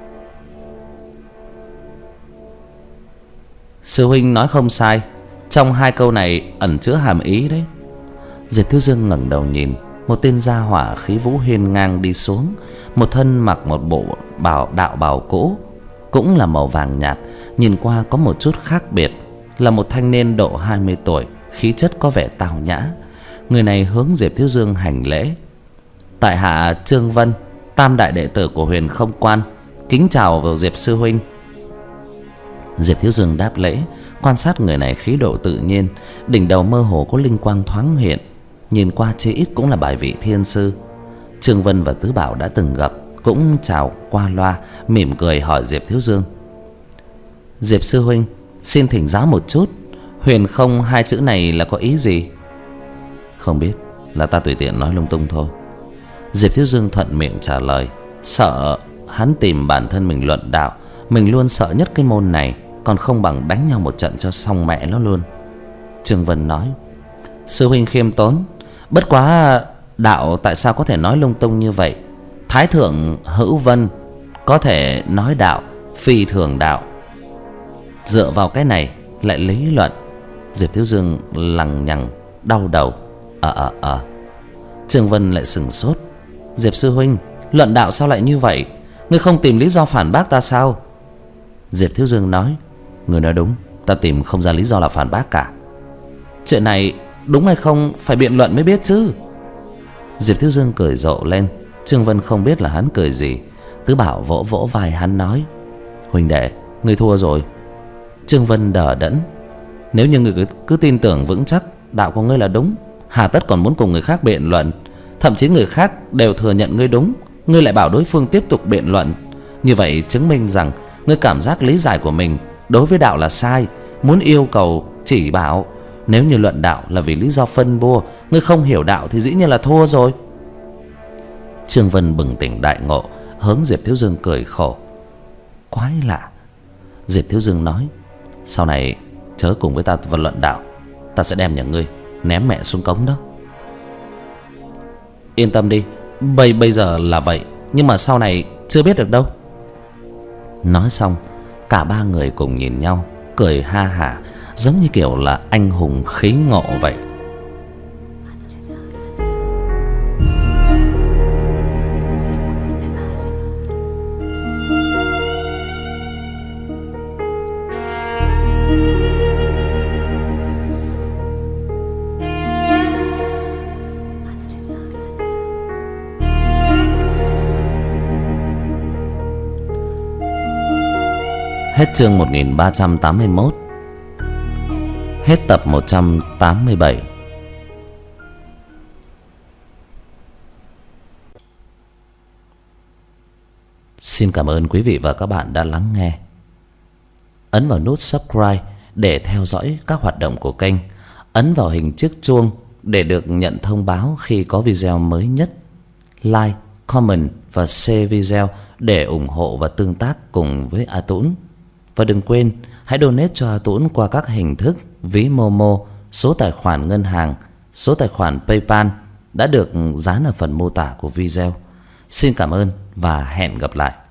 Sư huynh nói không sai, trong hai câu này ẩn chứa hàm ý đấy. Diệp Thiếu Dương ngẩng đầu nhìn, một tên gia hỏa khí vũ hiên ngang đi xuống, một thân mặc một bộ bào đạo bào cũ, cũng là màu vàng nhạt, nhìn qua có một chút khác biệt. Là một thanh niên độ hai mươi tuổi, khí chất có vẻ tào nhã. Người này hướng Diệp Thiếu Dương hành lễ: tại hạ Trương Vân, tam đại đệ tử của Huyền Không Quan, kính chào vào Diệp sư huynh. Diệp Thiếu Dương đáp lễ, quan sát người này khí độ tự nhiên, đỉnh đầu mơ hồ có linh quang thoáng hiện, nhìn qua chí ít cũng là bài vị thiên sư. Trương Vân và Tứ Bảo đã từng gặp, cũng chào qua loa, mỉm cười hỏi Diệp Thiếu Dương: Diệp sư huynh, xin thỉnh giáo một chút, huyền không hai chữ này là có ý gì? Không biết, là ta tùy tiện nói lung tung thôi. Diệp Thiếu Dương thuận miệng trả lời, sợ hắn tìm bản thân mình luận đạo. Mình luôn sợ nhất cái môn này, còn không bằng đánh nhau một trận cho xong mẹ nó luôn. Trương Vân nói: sư huynh khiêm tốn, bất quá đạo tại sao có thể nói lung tung như vậy? Thái thượng hữu vân, có thể nói đạo, phi thường đạo. Dựa vào cái này lại lý luận. Diệp Thiếu Dương lằng nhằng đau đầu. Ờ ờ ờ Trương Vân lại sừng sốt: Diệp sư huynh, luận đạo sao lại như vậy? Ngươi không tìm lý do phản bác ta sao? Diệp Thiếu Dương nói: ngươi nói đúng, ta tìm không ra lý do là phản bác cả. Chuyện này đúng hay không phải biện luận mới biết chứ. Diệp Thiếu Dương cười rộ lên. Trương Vân không biết là hắn cười gì. Tứ Bảo vỗ vỗ vai hắn nói: huynh đệ, ngươi thua rồi. Trương Vân đờ đẫn: nếu như ngươi cứ, cứ tin tưởng vững chắc đạo của ngươi là đúng, hà tất còn muốn cùng người khác biện luận? Thậm chí người khác đều thừa nhận ngươi đúng, ngươi lại bảo đối phương tiếp tục biện luận. Như vậy chứng minh rằng ngươi cảm giác lý giải của mình đối với đạo là sai, muốn yêu cầu chỉ bảo. Nếu như luận đạo là vì lý do phân bua, ngươi không hiểu đạo thì dĩ nhiên là thua rồi. Trương Vân bừng tỉnh đại ngộ, hướng Diệp Thiếu Dương cười khổ: quái lạ. Diệp Thiếu Dương nói: sau này chớ cùng với ta vật luận đạo, ta sẽ đem nhà ngươi ném mẹ xuống cống đó. Yên tâm đi, bây bây giờ là vậy, nhưng mà sau này chưa biết được đâu. Nói xong, cả ba người cùng nhìn nhau, cười ha hả, giống như kiểu là anh hùng khí ngộ vậy. Hết chương một nghìn ba trăm tám mươi mốt. Hết tập một trăm tám mươi bảy. Xin cảm ơn quý vị và các bạn đã lắng nghe. Ấn vào nút subscribe để theo dõi các hoạt động của kênh. Ấn vào hình chiếc chuông để được nhận thông báo khi có video mới nhất. Like, comment và share video để ủng hộ và tương tác cùng với A Tũng. Và đừng quên hãy donate cho A Tũng qua các hình thức ví Momo, số tài khoản ngân hàng, số tài khoản PayPal đã được dán ở phần mô tả của video. Xin cảm ơn và hẹn gặp lại.